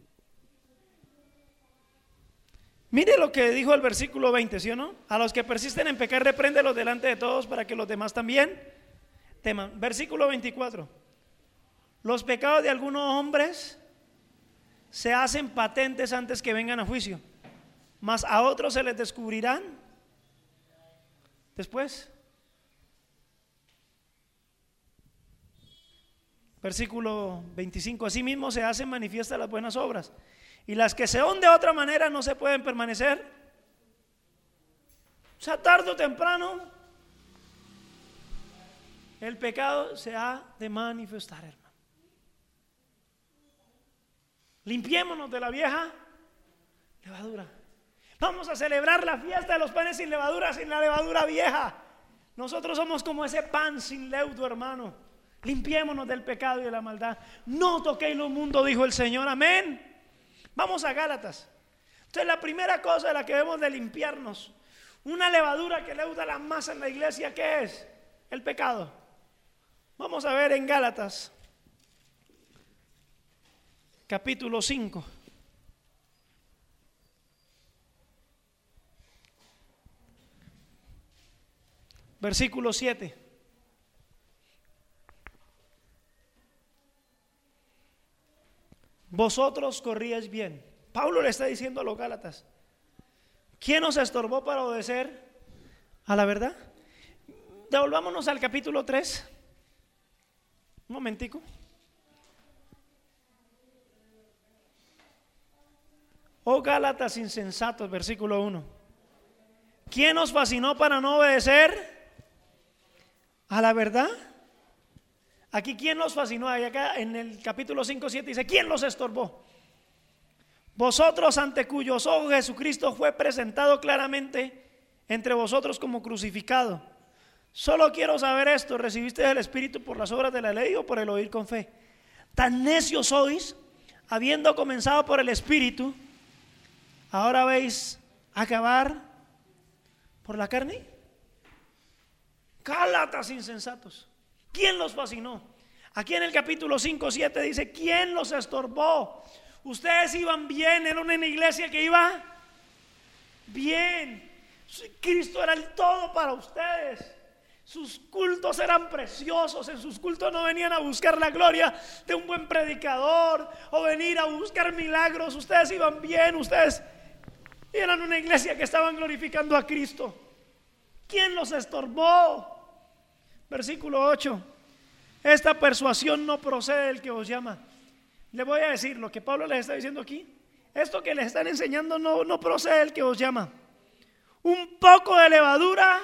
Mire lo que dijo el versículo 20, ¿sí o no? A los que persisten en pecar, repréndelos delante de todos para que los demás también teman. Versículo 24. Los pecados de algunos hombres se hacen patentes antes que vengan a juicio, mas a otros se les descubrirán después. Versículo 25. Asimismo se hacen manifiestas las buenas obras, y las que se son de otra manera no se pueden permanecer. O sea, tarde o temprano el pecado se ha de manifestar, hermano. Limpiémonos de la vieja levadura. Vamos a celebrar la fiesta de los panes sin levadura, sin la levadura vieja. Nosotros somos como ese pan sin leudo, hermano. Limpiémonos del pecado y de la maldad. No toquéis lo mundo, dijo el Señor. Amén. Vamos a Gálatas. Entonces, la primera cosa de la que debemos de limpiarnos, una levadura que leuda la masa en la iglesia, ¿qué es? El pecado. Vamos a ver en Gálatas capítulo 5. Versículo 7. Vosotros corríais bien. Pablo le está diciendo a los Gálatas: ¿quién os estorbó para obedecer a la verdad? Devolvámonos al capítulo 3. Un momentico. Oh Gálatas insensatos, versículo 1. ¿Quién os fascinó para no obedecer a la verdad? Aquí, ¿quién los fascinó? Ahí acá en el capítulo 5:7 dice, ¿quién los estorbó? Vosotros, ante cuyos ojos Jesucristo fue presentado claramente entre vosotros como crucificado. Solo quiero saber esto: ¿recibiste el Espíritu por las obras de la ley o por el oír con fe? Tan necios sois, habiendo comenzado por el Espíritu, ¿ahora vais a acabar por la carne? Gálatas insensatos, ¿quién los fascinó? Aquí en el capítulo 5:7 dice, ¿quién los estorbó? Ustedes iban bien, era una iglesia que iba bien. Cristo era el todo para ustedes. Sus cultos eran preciosos. En sus cultos no venían a buscar la gloria de un buen predicador o venir a buscar milagros. Ustedes iban bien, ustedes eran una iglesia que estaban glorificando a Cristo. ¿Quién los estorbó? Versículo 8. Esta persuasión no procede del que os llama. Le voy a decir lo que Pablo les está diciendo aquí. Esto que les están enseñando no procede del que os llama. Un poco de levadura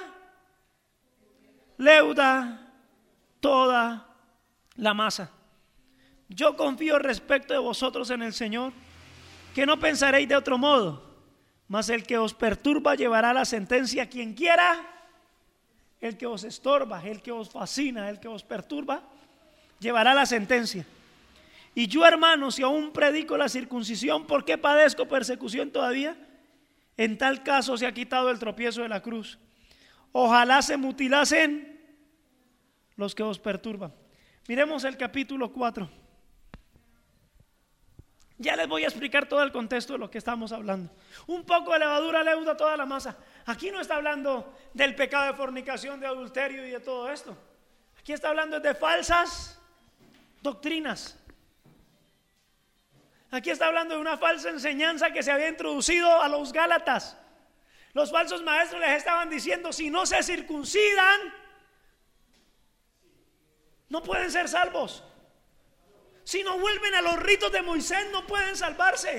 leuda toda la masa. Yo confío respecto de vosotros en el Señor, que no pensaréis de otro modo, mas el que os perturba llevará la sentencia. Quien quiera, el que os estorba, el que os fascina, el que os perturba, llevará la sentencia. Y yo, hermanos, si aún predico la circuncisión, ¿por qué padezco persecución todavía? En tal caso se ha quitado el tropiezo de la cruz. Ojalá se mutilasen los que os perturban. Miremos el capítulo 4. Ya les voy a explicar todo el contexto de lo que estamos hablando. Un poco de levadura leuda toda la masa. Aquí no está hablando del pecado de fornicación, de adulterio y de todo esto. Aquí está hablando de falsas doctrinas. Aquí está hablando de una falsa enseñanza que se había introducido a los Gálatas. Los falsos maestros les estaban diciendo, si no se circuncidan, no pueden ser salvos. Si no vuelven a los ritos de Moisés, no pueden salvarse.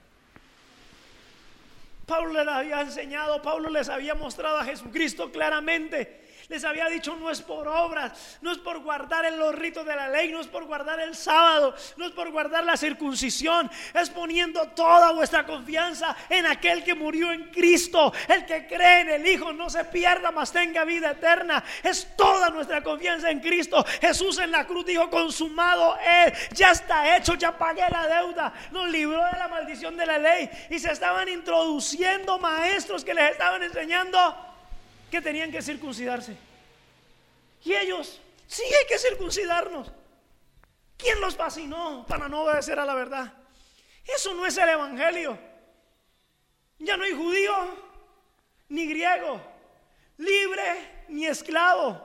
Pablo les había enseñado, Pablo les había mostrado a Jesucristo claramente. Les había dicho, no es por obras, no es por guardar en los ritos de la ley, no es por guardar el sábado, no es por guardar la circuncisión, es poniendo toda vuestra confianza en aquel que murió en Cristo. El que cree en el Hijo no se pierda, mas tenga vida eterna. Es toda nuestra confianza en Cristo. Jesús en la cruz dijo, consumado es, ya está hecho, ya pagué la deuda, nos libró de la maldición de la ley. Y se estaban introduciendo maestros que les estaban enseñando que tenían que circuncidarse. Y ellos, sí hay que circuncidarnos. ¿Quién los fascinó para no obedecer a la verdad? Eso no es el evangelio. Ya no hay judío ni griego, libre ni esclavo,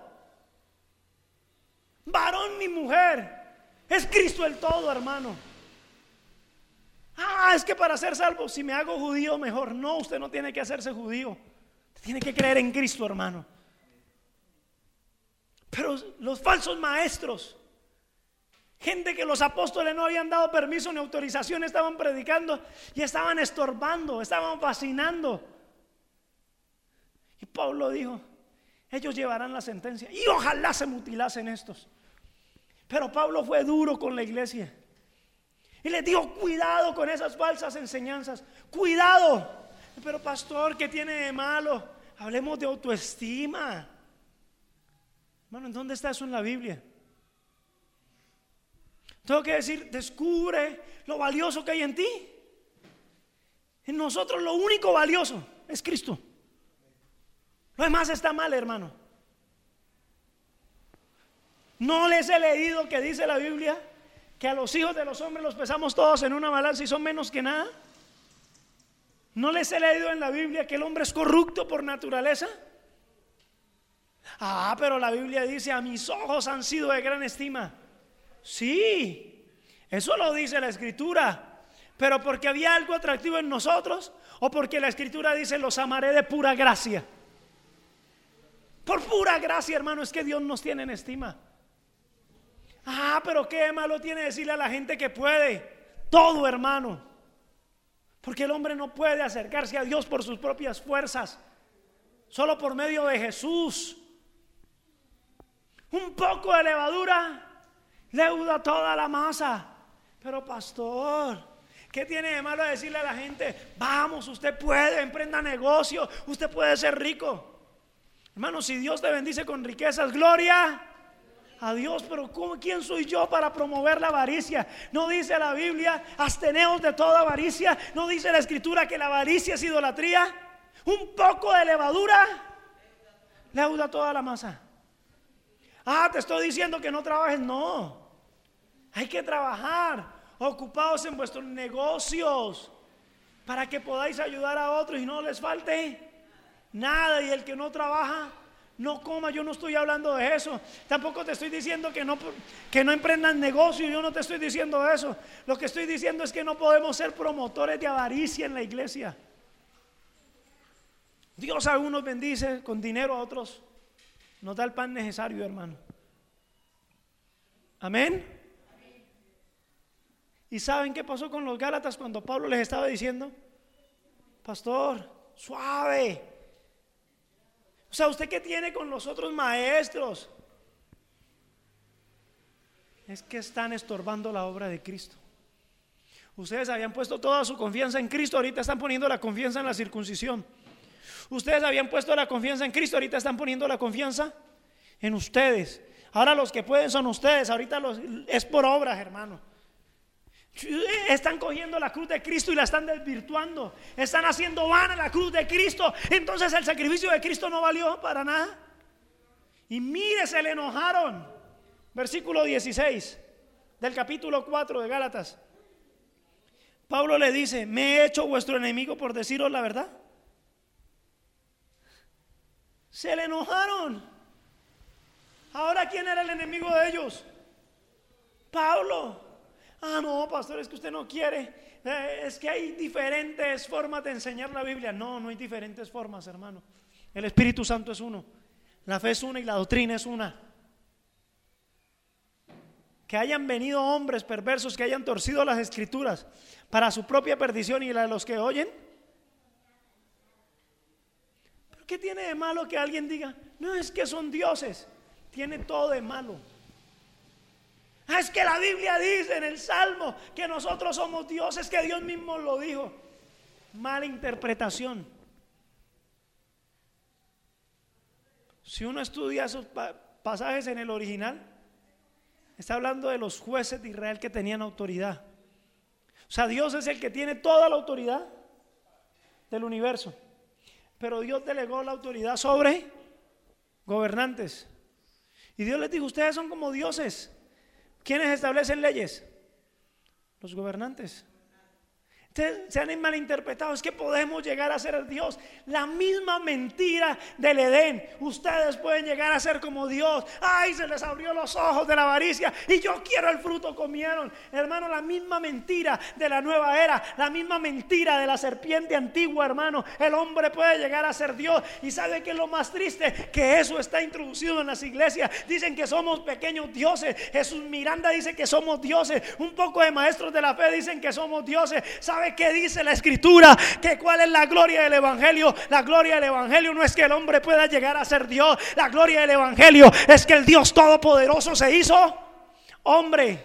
varón ni mujer. Es Cristo el todo, hermano. Es que para ser salvo, si me hago judío mejor. No, usted no tiene que hacerse judío. Tiene que creer en Cristo, hermano. Pero los falsos maestros, gente que los apóstoles no habían dado permiso ni autorización, estaban predicando y estaban estorbando, estaban fascinando. Y Pablo dijo, ellos llevarán la sentencia y ojalá se mutilasen estos. Pero Pablo fue duro con la iglesia y les dijo, cuidado con esas falsas enseñanzas, cuidado. Pero pastor, ¿qué tiene de malo? Hablemos de autoestima. Hermano, ¿en dónde está eso en la Biblia? Tengo que decir, descubre lo valioso que hay en ti. En nosotros lo único valioso es Cristo. Lo demás está mal, hermano. ¿No les he leído que dice la Biblia que a los hijos de los hombres los pesamos todos en una balanza y son menos que nada? ¿No les he leído en la Biblia que el hombre es corrupto por naturaleza? Pero la Biblia dice, a mis ojos han sido de gran estima. Sí, eso lo dice la Escritura. Pero porque había algo atractivo en nosotros, o porque la Escritura dice, los amaré de pura gracia. Por pura gracia, hermano, es que Dios nos tiene en estima. Pero qué malo tiene decirle a la gente que puede todo, hermano. Porque el hombre no puede acercarse a Dios por sus propias fuerzas, solo por medio de Jesús. Un poco de levadura leuda toda la masa. Pero pastor, ¿qué tiene de malo decirle a la gente: vamos, usted puede, emprenda negocio, usted puede ser rico? Hermano, si Dios te bendice con riquezas, gloria a Dios. Pero ¿quién soy yo para promover la avaricia? No dice la Biblia: absteneos de toda avaricia. No dice la Escritura que la avaricia es idolatría. Un poco de levadura leuda toda la masa. Te estoy diciendo que no trabajes. No, hay que trabajar, ocupados en vuestros negocios, para que podáis ayudar a otros y no les falte nada. Y el que no trabaja, no coma. Yo no estoy hablando de eso. Tampoco te estoy diciendo que no emprendan negocio. Yo no te estoy diciendo eso. Lo que estoy diciendo es que no podemos ser promotores de avaricia en la iglesia. Dios a unos bendice con dinero, a otros nos da el pan necesario, hermano. Amén. ¿Y saben qué pasó con los Gálatas cuando Pablo les estaba diciendo: pastor, suave? O sea, ¿usted qué tiene con los otros maestros? Es que están estorbando la obra de Cristo. Ustedes habían puesto toda su confianza en Cristo, ahorita están poniendo la confianza en la circuncisión. Ustedes habían puesto la confianza en Cristo, ahorita están poniendo la confianza en ustedes. Ahora los que pueden son ustedes, ahorita es por obras, hermano. Están cogiendo la cruz de Cristo y la están desvirtuando. Están haciendo vana la cruz de Cristo. Entonces el sacrificio de Cristo no valió para nada. Y mire, se le enojaron. Versículo 16 del capítulo 4 de Gálatas. Pablo le dice: ¿me he hecho vuestro enemigo por deciros la verdad? Se le enojaron. Ahora, ¿quién era el enemigo de ellos? Pablo. No, pastor, es que usted no quiere. Es que hay diferentes formas de enseñar la Biblia. No hay diferentes formas, hermano. El Espíritu Santo es uno, la fe es una y la doctrina es una. Que hayan venido hombres perversos que hayan torcido las Escrituras para su propia perdición y la de los que oyen. ¿Pero qué tiene de malo que alguien diga: no, es que son dioses? Tiene todo de malo. Es que la Biblia dice en el Salmo que nosotros somos dioses, que Dios mismo lo dijo. Mala interpretación. Si uno estudia esos pasajes en el original, está hablando de los jueces de Israel que tenían autoridad. O sea, Dios es el que tiene toda la autoridad del universo, pero Dios delegó la autoridad sobre gobernantes. Y Dios les dijo: ustedes son como dioses. ¿Quiénes establecen leyes? Los gobernantes. Ustedes se han malinterpretado. Es que podemos llegar a ser el Dios. La misma mentira del Edén. Ustedes pueden llegar a ser como Dios. Ay, se les abrió los ojos de la avaricia y yo quiero el fruto, comieron. Hermano, la misma mentira de la nueva era, la misma mentira de la serpiente antigua, hermano. El hombre puede llegar a ser Dios. Y ¿sabe qué es lo más triste? Que eso está introducido en las iglesias. Dicen que somos pequeños dioses. Jesús Miranda dice que somos dioses. Un poco de maestros de la fe dicen que somos dioses. ¿Sabe qué dice la Escritura? Que cuál es la gloria del Evangelio. La gloria del Evangelio no es que el hombre pueda llegar a ser Dios. La gloria del Evangelio es que el Dios Todopoderoso se hizo hombre.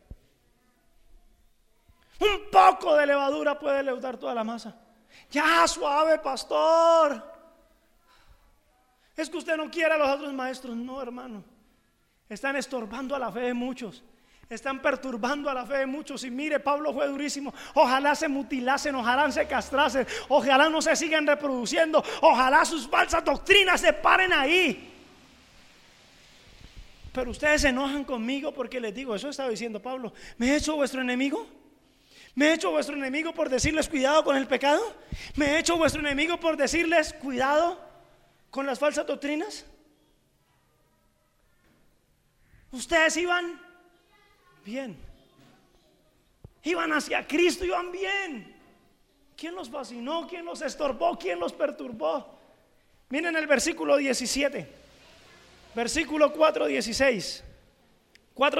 Un poco de levadura puede leudar toda la masa. Ya, suave, pastor. Es que usted no quiere a los otros maestros. No, hermano. Están estorbando a la fe de muchos. Están perturbando a la fe de muchos. Y mire, Pablo fue durísimo. Ojalá se mutilasen, ojalá se castrasen, ojalá no se sigan reproduciendo, ojalá sus falsas doctrinas se paren ahí. Pero ustedes se enojan conmigo porque les digo, eso estaba diciendo Pablo: ¿me he hecho vuestro enemigo? ¿Me he hecho vuestro enemigo por decirles cuidado con el pecado? ¿Me he hecho vuestro enemigo por decirles cuidado con las falsas doctrinas? Ustedes iban bien, iban hacia Cristo, iban bien. ¿Quién los fascinó? ¿Quién los estorbó? ¿Quién los perturbó? Miren el versículo 17, versículo 4:16,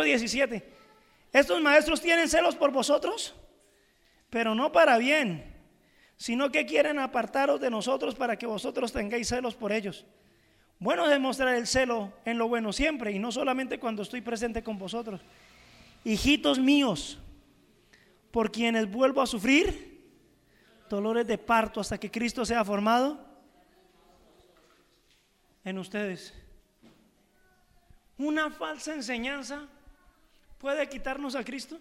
4:17. Estos maestros tienen celos por vosotros, pero no para bien, sino que quieren apartaros de nosotros para que vosotros tengáis celos por ellos. Bueno es demostrar el celo en lo bueno siempre, y no solamente cuando estoy presente con vosotros. Hijitos míos, por quienes vuelvo a sufrir dolores de parto hasta que Cristo sea formado en ustedes. Una falsa enseñanza puede quitarnos a Cristo.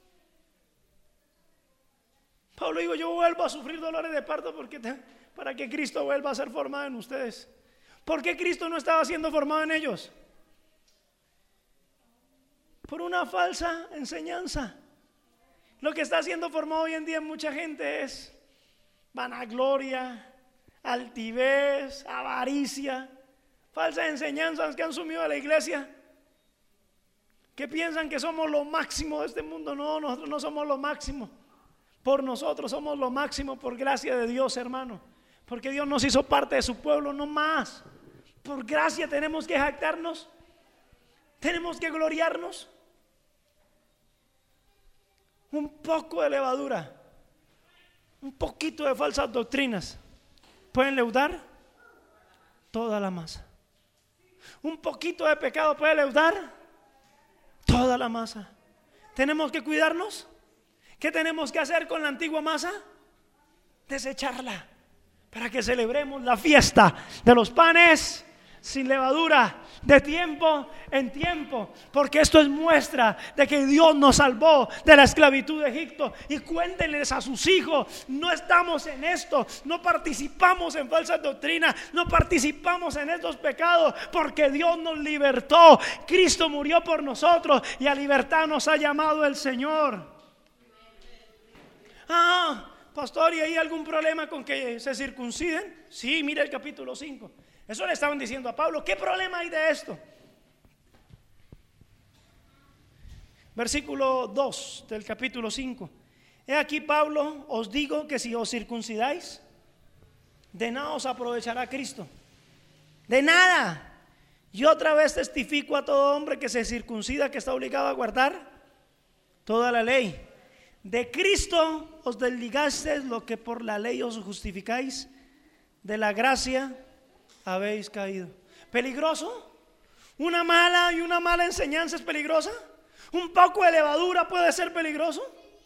Pablo dijo: yo vuelvo a sufrir dolores de parto para que Cristo vuelva a ser formado en ustedes. ¿Por qué Cristo no estaba siendo formado en ellos? Por una falsa enseñanza. Lo que está siendo formado hoy en día en mucha gente es vanagloria, altivez, avaricia, falsas enseñanzas que han sumido a la iglesia, que piensan que somos lo máximo de este mundo. No, nosotros no somos lo máximo. Por nosotros somos lo máximo por gracia de Dios, hermano. Porque Dios nos hizo parte de su pueblo, no más. Por gracia tenemos que jactarnos, tenemos que gloriarnos. Un poco de levadura, un poquito de falsas doctrinas pueden leudar toda la masa. Un poquito de pecado puede leudar toda la masa. Tenemos que cuidarnos. ¿Qué tenemos que hacer con la antigua masa? Desecharla, para que celebremos la fiesta de los panes sin levadura, de tiempo en tiempo, porque esto es muestra de que Dios nos salvó de la esclavitud de Egipto. Y cuéntenles a sus hijos: no estamos en esto, no participamos en falsas doctrinas, no participamos en estos pecados, porque Dios nos libertó. Cristo murió por nosotros y a libertad nos ha llamado el Señor. Pastor, ¿y hay algún problema con que se circunciden? Sí, mira el capítulo 5. Eso le estaban diciendo a Pablo. ¿Qué problema hay de esto? Versículo 2 del capítulo 5. He aquí, Pablo, os digo que si os circuncidáis, de nada os aprovechará Cristo. De nada. Y otra vez testifico a todo hombre que se circuncida que está obligado a guardar toda la ley. De Cristo os desligasteis lo que por la ley os justificáis, de la gracia habéis caído. ¿Peligroso? ¿Una mala enseñanza es peligrosa? ¿Un poco de levadura puede ser peligroso?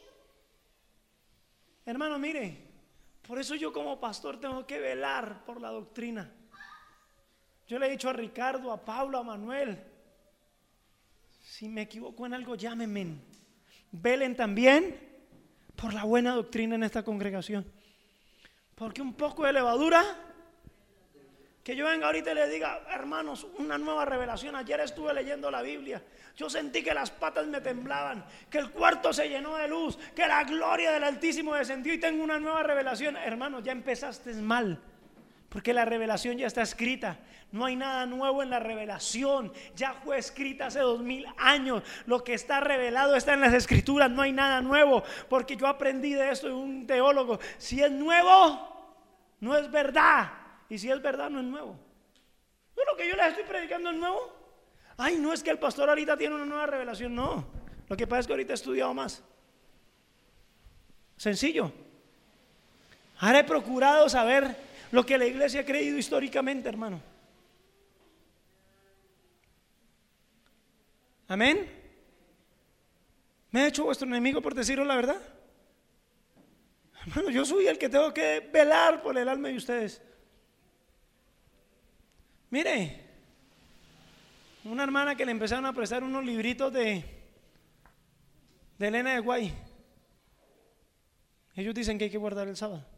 Hermano, mire, por eso yo como pastor tengo que velar por la doctrina. Yo le he dicho a Ricardo, a Pablo, a Manuel: si me equivoco en algo, llámenme. Velen también por la buena doctrina en esta congregación, porque un poco de levadura, que yo venga ahorita y le diga: hermanos, una nueva revelación, ayer estuve leyendo la Biblia, yo sentí que las patas me temblaban, que el cuarto se llenó de luz, que la gloria del Altísimo descendió y tengo una nueva revelación. Hermanos, ya empezaste mal, porque la revelación ya está escrita. No hay nada nuevo en la revelación, ya fue escrita hace 2000 años. Lo que está revelado está en las escrituras, no hay nada nuevo. Porque yo aprendí de esto de un teólogo: si es nuevo, no es verdad, y si es verdad, no es nuevo. ¿No es lo que yo les estoy predicando es nuevo? Ay, no es que el pastor ahorita tiene una nueva revelación. No, lo que pasa es que ahorita he estudiado más. Sencillo. Ahora he procurado saber lo que la iglesia ha creído históricamente, hermano. Amén. ¿Me he hecho vuestro enemigo por deciros la verdad? Hermano, yo soy el que tengo que velar por el alma de ustedes. Mire, una hermana que le empezaron a prestar unos libritos de Elena de Guay. Ellos dicen que hay que guardar el sábado.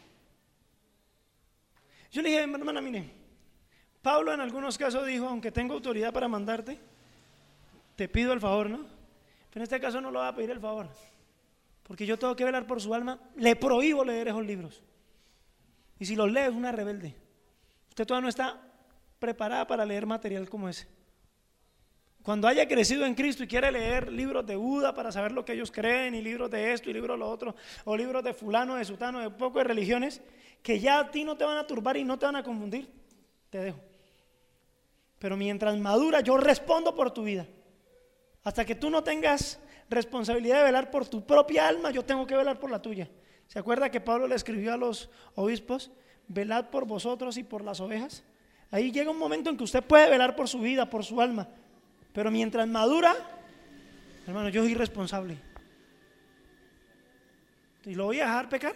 Yo le dije: hermana, mire, Pablo en algunos casos dijo: aunque tengo autoridad para mandarte, te pido el favor, ¿no? Pero en este caso no lo voy a pedir el favor, porque yo tengo que velar por su alma. Le prohíbo leer esos libros, y si los lee es una rebelde. Usted todavía no está preparada para leer material como ese. Cuando haya crecido en Cristo y quiere leer libros de Buda para saber lo que ellos creen, y libros de esto y libros de lo otro, o libros de fulano, de sutano, de poco de religiones, que ya a ti no te van a turbar y no te van a confundir, te dejo. Pero mientras madura, yo respondo por tu vida. Hasta que tú no tengas responsabilidad de velar por tu propia alma, yo tengo que velar por la tuya. ¿Se acuerda que Pablo le escribió a los obispos? Velad por vosotros y por las ovejas. Ahí llega un momento en que usted puede velar por su vida, por su alma, pero mientras madura, hermano, yo soy irresponsable. ¿Y lo voy a dejar pecar?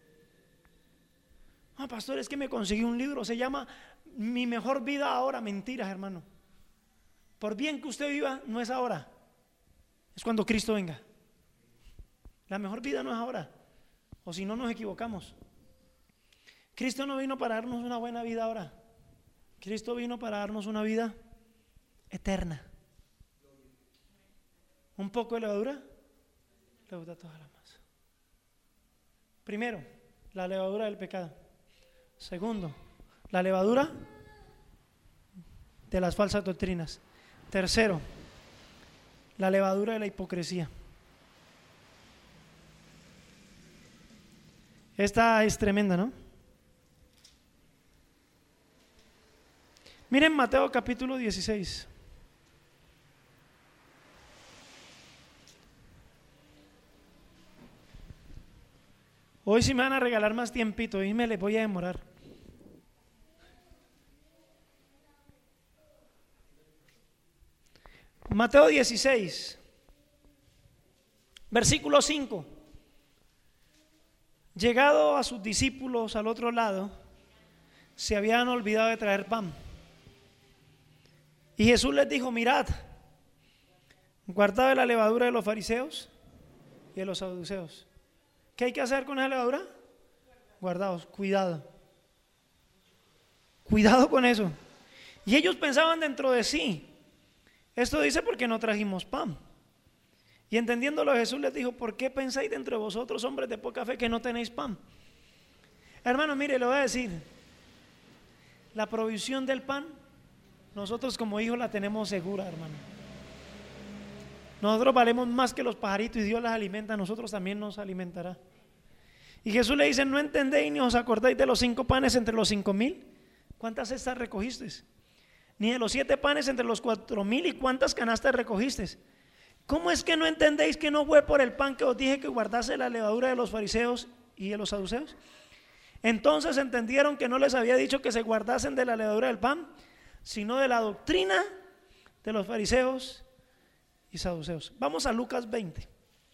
Ah, pastor, es que me conseguí un libro, se llama Mi mejor vida ahora. Mentiras, hermano. Por bien que usted viva, no es ahora, es cuando Cristo venga. La mejor vida no es ahora, o si no nos equivocamos. Cristo no vino para darnos una buena vida ahora. Cristo vino para darnos una vida eterna. Un poco de levadura leuda toda la masa. Primero, la levadura del pecado. Segundo, la levadura de las falsas doctrinas. Tercero, la levadura de la hipocresía. Esta es tremenda, ¿no? Miren Mateo capítulo 16. Hoy sí me van a regalar más tiempito, hoy me les voy a demorar. Mateo 16, versículo 5. Llegado a sus discípulos al otro lado, se habían olvidado de traer pan. Y Jesús les dijo: mirad, guardad de la levadura de los fariseos y de los saduceos. ¿Qué hay que hacer con esa levadura? Guardaos, cuidado. Cuidado con eso. Y ellos pensaban dentro de sí: esto dice porque no trajimos pan. Y entendiéndolo, Jesús les dijo: ¿por qué pensáis dentro de vosotros, hombres de poca fe, que no tenéis pan? Hermano, mire, le voy a decir, la provisión del pan, nosotros como hijos la tenemos segura, hermano. Nosotros valemos más que los pajaritos y Dios las alimenta, nosotros también nos alimentará. Y Jesús le dice: ¿no entendéis ni os acordáis de los 5 panes entre los 5,000? ¿Cuántas cestas recogiste? Ni de los 7 panes entre los 4,000, ¿y cuántas canastas recogiste? ¿Cómo es que no entendéis que no fue por el pan que os dije que guardase la levadura de los fariseos y de los saduceos? Entonces entendieron que no les había dicho que se guardasen de la levadura del pan, sino de la doctrina de los fariseos y saduceos. Vamos a Lucas 20.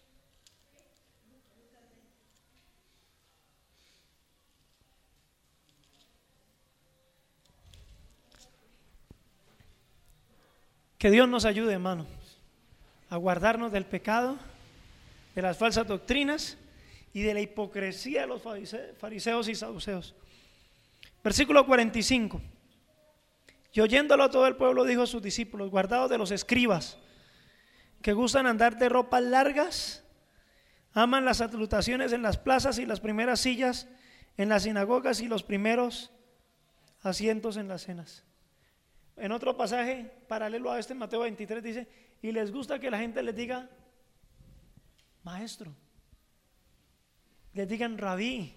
Que Dios nos ayude, hermano, a guardarnos del pecado, de las falsas doctrinas y de la hipocresía de los fariseos y saduceos. Versículo 45. Y oyéndolo todo el pueblo dijo a sus discípulos: guardaos de los escribas, que gustan andar de ropas largas, aman las salutaciones en las plazas y las primeras sillas en las sinagogas y los primeros asientos en las cenas. En otro pasaje paralelo a este, en Mateo 23, dice: y les gusta que la gente les diga maestro, les digan rabí,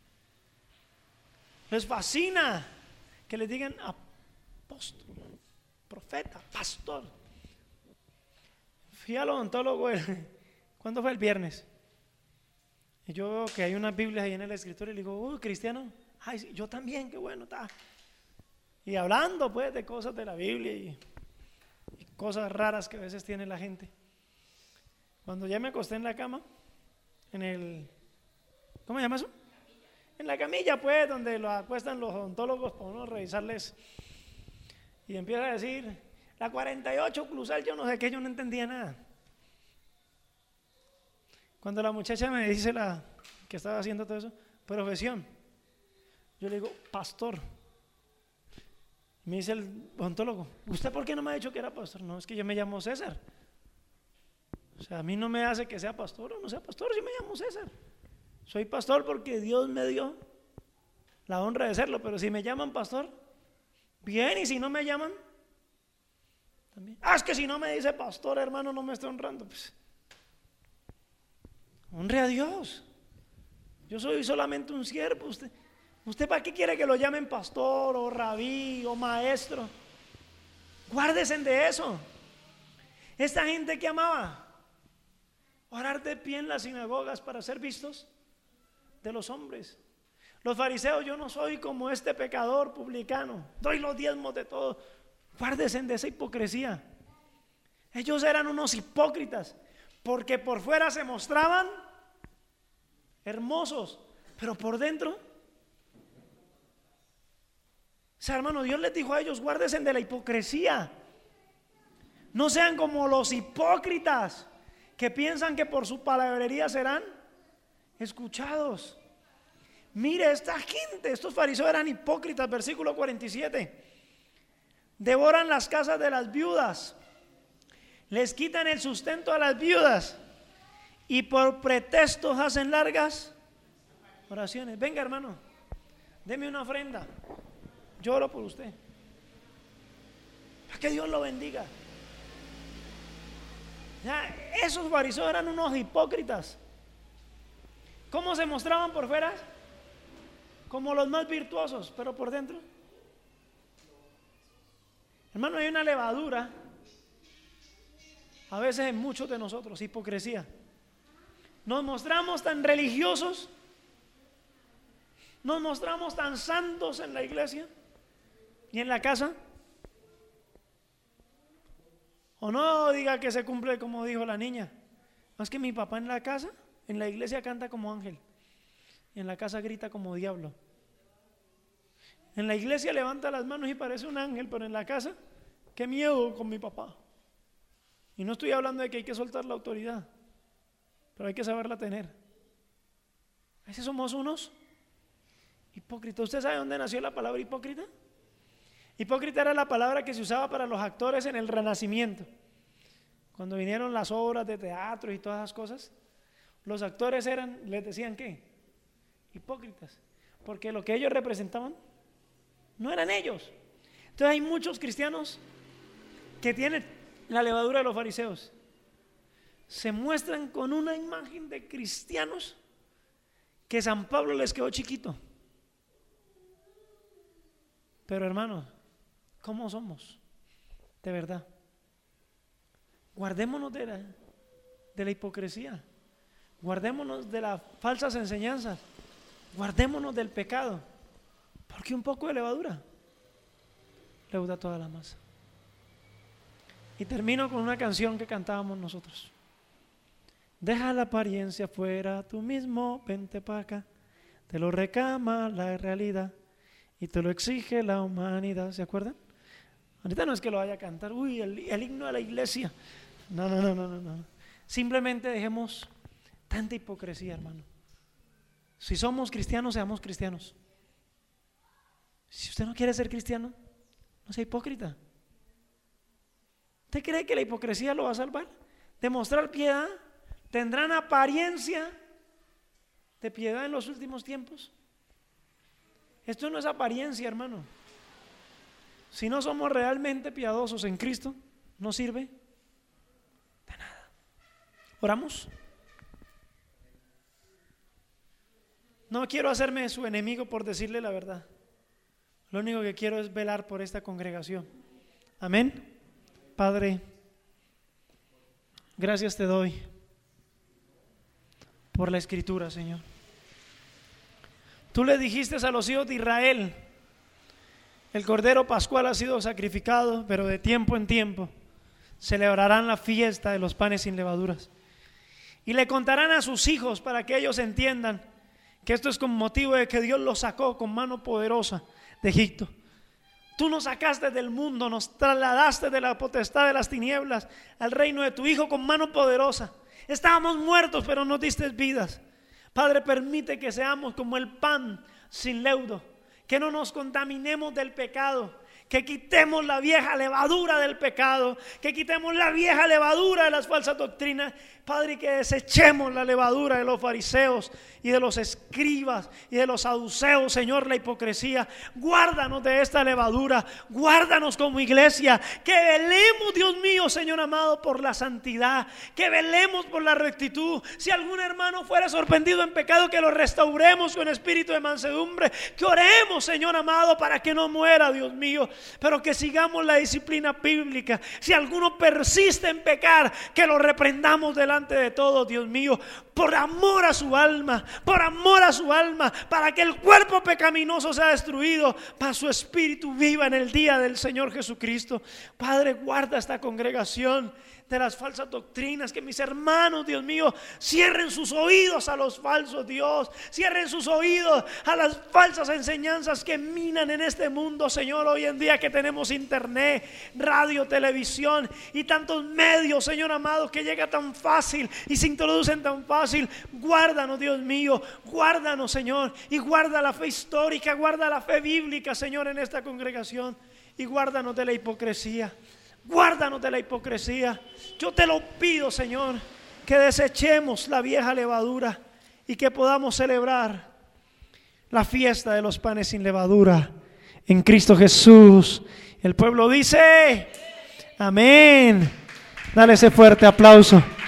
les fascina que les digan apóstol, profeta, pastor. Fui al odontólogo ¿cuándo fue? El viernes. Y yo veo que hay unas Biblias ahí en el escritorio y le digo: uy, cristiano. Ay, sí, yo también, qué bueno está. Y hablando pues de cosas de la Biblia y cosas raras que a veces tiene la gente. Cuando ya me acosté en la cama, en el, ¿cómo se llama eso? En la camilla pues, donde lo acuestan los odontólogos para uno revisarles. Y empieza a decir: la 48 oclusal, yo no sé qué, yo no entendía nada. Cuando la muchacha me dice que estaba haciendo todo eso, profesión, yo le digo: pastor. Me dice el odontólogo: ¿usted por qué no me ha dicho que era pastor? No, es que yo me llamo César. O sea, a mí no me hace que sea pastor o no sea pastor, yo me llamo César. Soy pastor porque Dios me dio la honra de serlo, pero si me llaman pastor, bien, y si no me llaman, también. Ah, es que si no me dice pastor, hermano, no me está honrando. Pues, honre a Dios. Yo soy solamente un siervo. ¿Usted para qué quiere que lo llamen pastor o rabí o maestro? Guárdese de eso. Esta gente que amaba orar de pie en las sinagogas para ser vistos, de los hombres. Los fariseos: yo no soy como este pecador publicano, doy los diezmos de todo. Guárdese de esa hipocresía. Ellos eran unos hipócritas, porque por fuera se mostraban hermosos, pero por dentro. O sea, hermano, Dios les dijo a ellos: guárdense de la hipocresía. No sean como los hipócritas que piensan que por su palabrería serán escuchados. Mire, esta gente, estos fariseos eran hipócritas. Versículo 47: devoran las casas de las viudas, les quitan el sustento a las viudas y por pretextos hacen largas oraciones. Venga, hermano, deme una ofrenda, yo oro por usted, para que Dios lo bendiga. Ya, esos fariseos eran unos hipócritas. ¿Cómo se mostraban por fuera? Como los más virtuosos, pero por dentro. Hermano, hay una levadura a veces en muchos de nosotros, hipocresía. Nos mostramos tan religiosos, nos mostramos tan santos en la iglesia y en la casa. O no diga que se cumple como dijo la niña: no, es que mi papá en la casa, en la iglesia canta como ángel y en la casa grita como diablo. En la iglesia levanta las manos y parece un ángel, pero en la casa, qué miedo con mi papá. Y no estoy hablando de que hay que soltar la autoridad, pero hay que saberla tener. A veces somos unos hipócritas. ¿Usted sabe dónde nació la palabra hipócrita? Hipócrita era la palabra que se usaba para los actores en el Renacimiento. Cuando vinieron las obras de teatro y todas esas cosas, los actores les decían ¿qué? Hipócritas, porque lo que ellos representaban no eran ellos. Entonces hay muchos cristianos que tienen la levadura de los fariseos. Se muestran con una imagen de cristianos que San Pablo les quedó chiquito. Pero hermanos, ¿cómo somos? De verdad. Guardémonos de la hipocresía. Guardémonos de las falsas enseñanzas. Guardémonos del pecado. Porque un poco de levadura leuda toda la masa. Y termino con una canción que cantábamos nosotros. Deja la apariencia fuera, tú mismo vente para acá. Te lo reclama la realidad y te lo exige la humanidad. ¿Se acuerdan? Ahorita no es que lo vaya a cantar, uy, el himno de la iglesia. No. Simplemente dejemos tanta hipocresía, hermano. Si somos cristianos, seamos cristianos. Si usted no quiere ser cristiano, no sea hipócrita. ¿Usted cree que la hipocresía lo va a salvar? ¿Demostrar piedad? ¿Tendrán apariencia de piedad en los últimos tiempos? Esto no es apariencia, hermano. Si no somos realmente piadosos en Cristo, no sirve de nada. ¿Oramos? No quiero hacerme su enemigo por decirle la verdad. Lo único que quiero es velar por esta congregación. Amén. Padre, gracias te doy por la Escritura, Señor. Tú le dijiste a los hijos de Israel: el Cordero Pascual ha sido sacrificado, pero de tiempo en tiempo celebrarán la fiesta de los panes sin levaduras. Y le contarán a sus hijos para que ellos entiendan que esto es con motivo de que Dios los sacó con mano poderosa de Egipto. Tú nos sacaste del mundo, nos trasladaste de la potestad de las tinieblas al reino de tu Hijo con mano poderosa. Estábamos muertos, pero nos diste vidas. Padre, permite que seamos como el pan sin leudo, que no nos contaminemos del pecado, que quitemos la vieja levadura del pecado, que quitemos la vieja levadura de las falsas doctrinas, Padre, y que desechemos la levadura de los fariseos y de los escribas y de los saduceos, Señor, la hipocresía. Guárdanos de esta levadura, guárdanos como iglesia, que velemos, Dios mío, Señor amado, por la santidad, que velemos por la rectitud. Si algún hermano fuera sorprendido en pecado, que lo restauremos con espíritu de mansedumbre, que oremos, Señor amado, para que no muera, Dios mío, pero que sigamos la disciplina bíblica. Si alguno persiste en pecar, que lo reprendamos delante de todos, Dios mío. por amor a su alma, para que el cuerpo pecaminoso sea destruido, para su espíritu viva en el día del Señor Jesucristo. Padre, guarda esta congregación de las falsas doctrinas, que mis hermanos, Dios mío, cierren sus oídos a los falsos, Dios, cierren sus oídos a las falsas enseñanzas que minan en este mundo, Señor. Hoy en día que tenemos internet, radio, televisión y tantos medios, Señor amado, que llega tan fácil y se introducen tan fácil. Guárdanos, Dios mío, guárdanos, Señor, y guarda la fe histórica, guarda la fe bíblica, Señor, en esta congregación, y guárdanos de la hipocresía. Guárdanos de la hipocresía. Yo te lo pido, Señor, que desechemos la vieja levadura y que podamos celebrar la fiesta de los panes sin levadura en Cristo Jesús. El pueblo dice amén. Dale ese fuerte aplauso.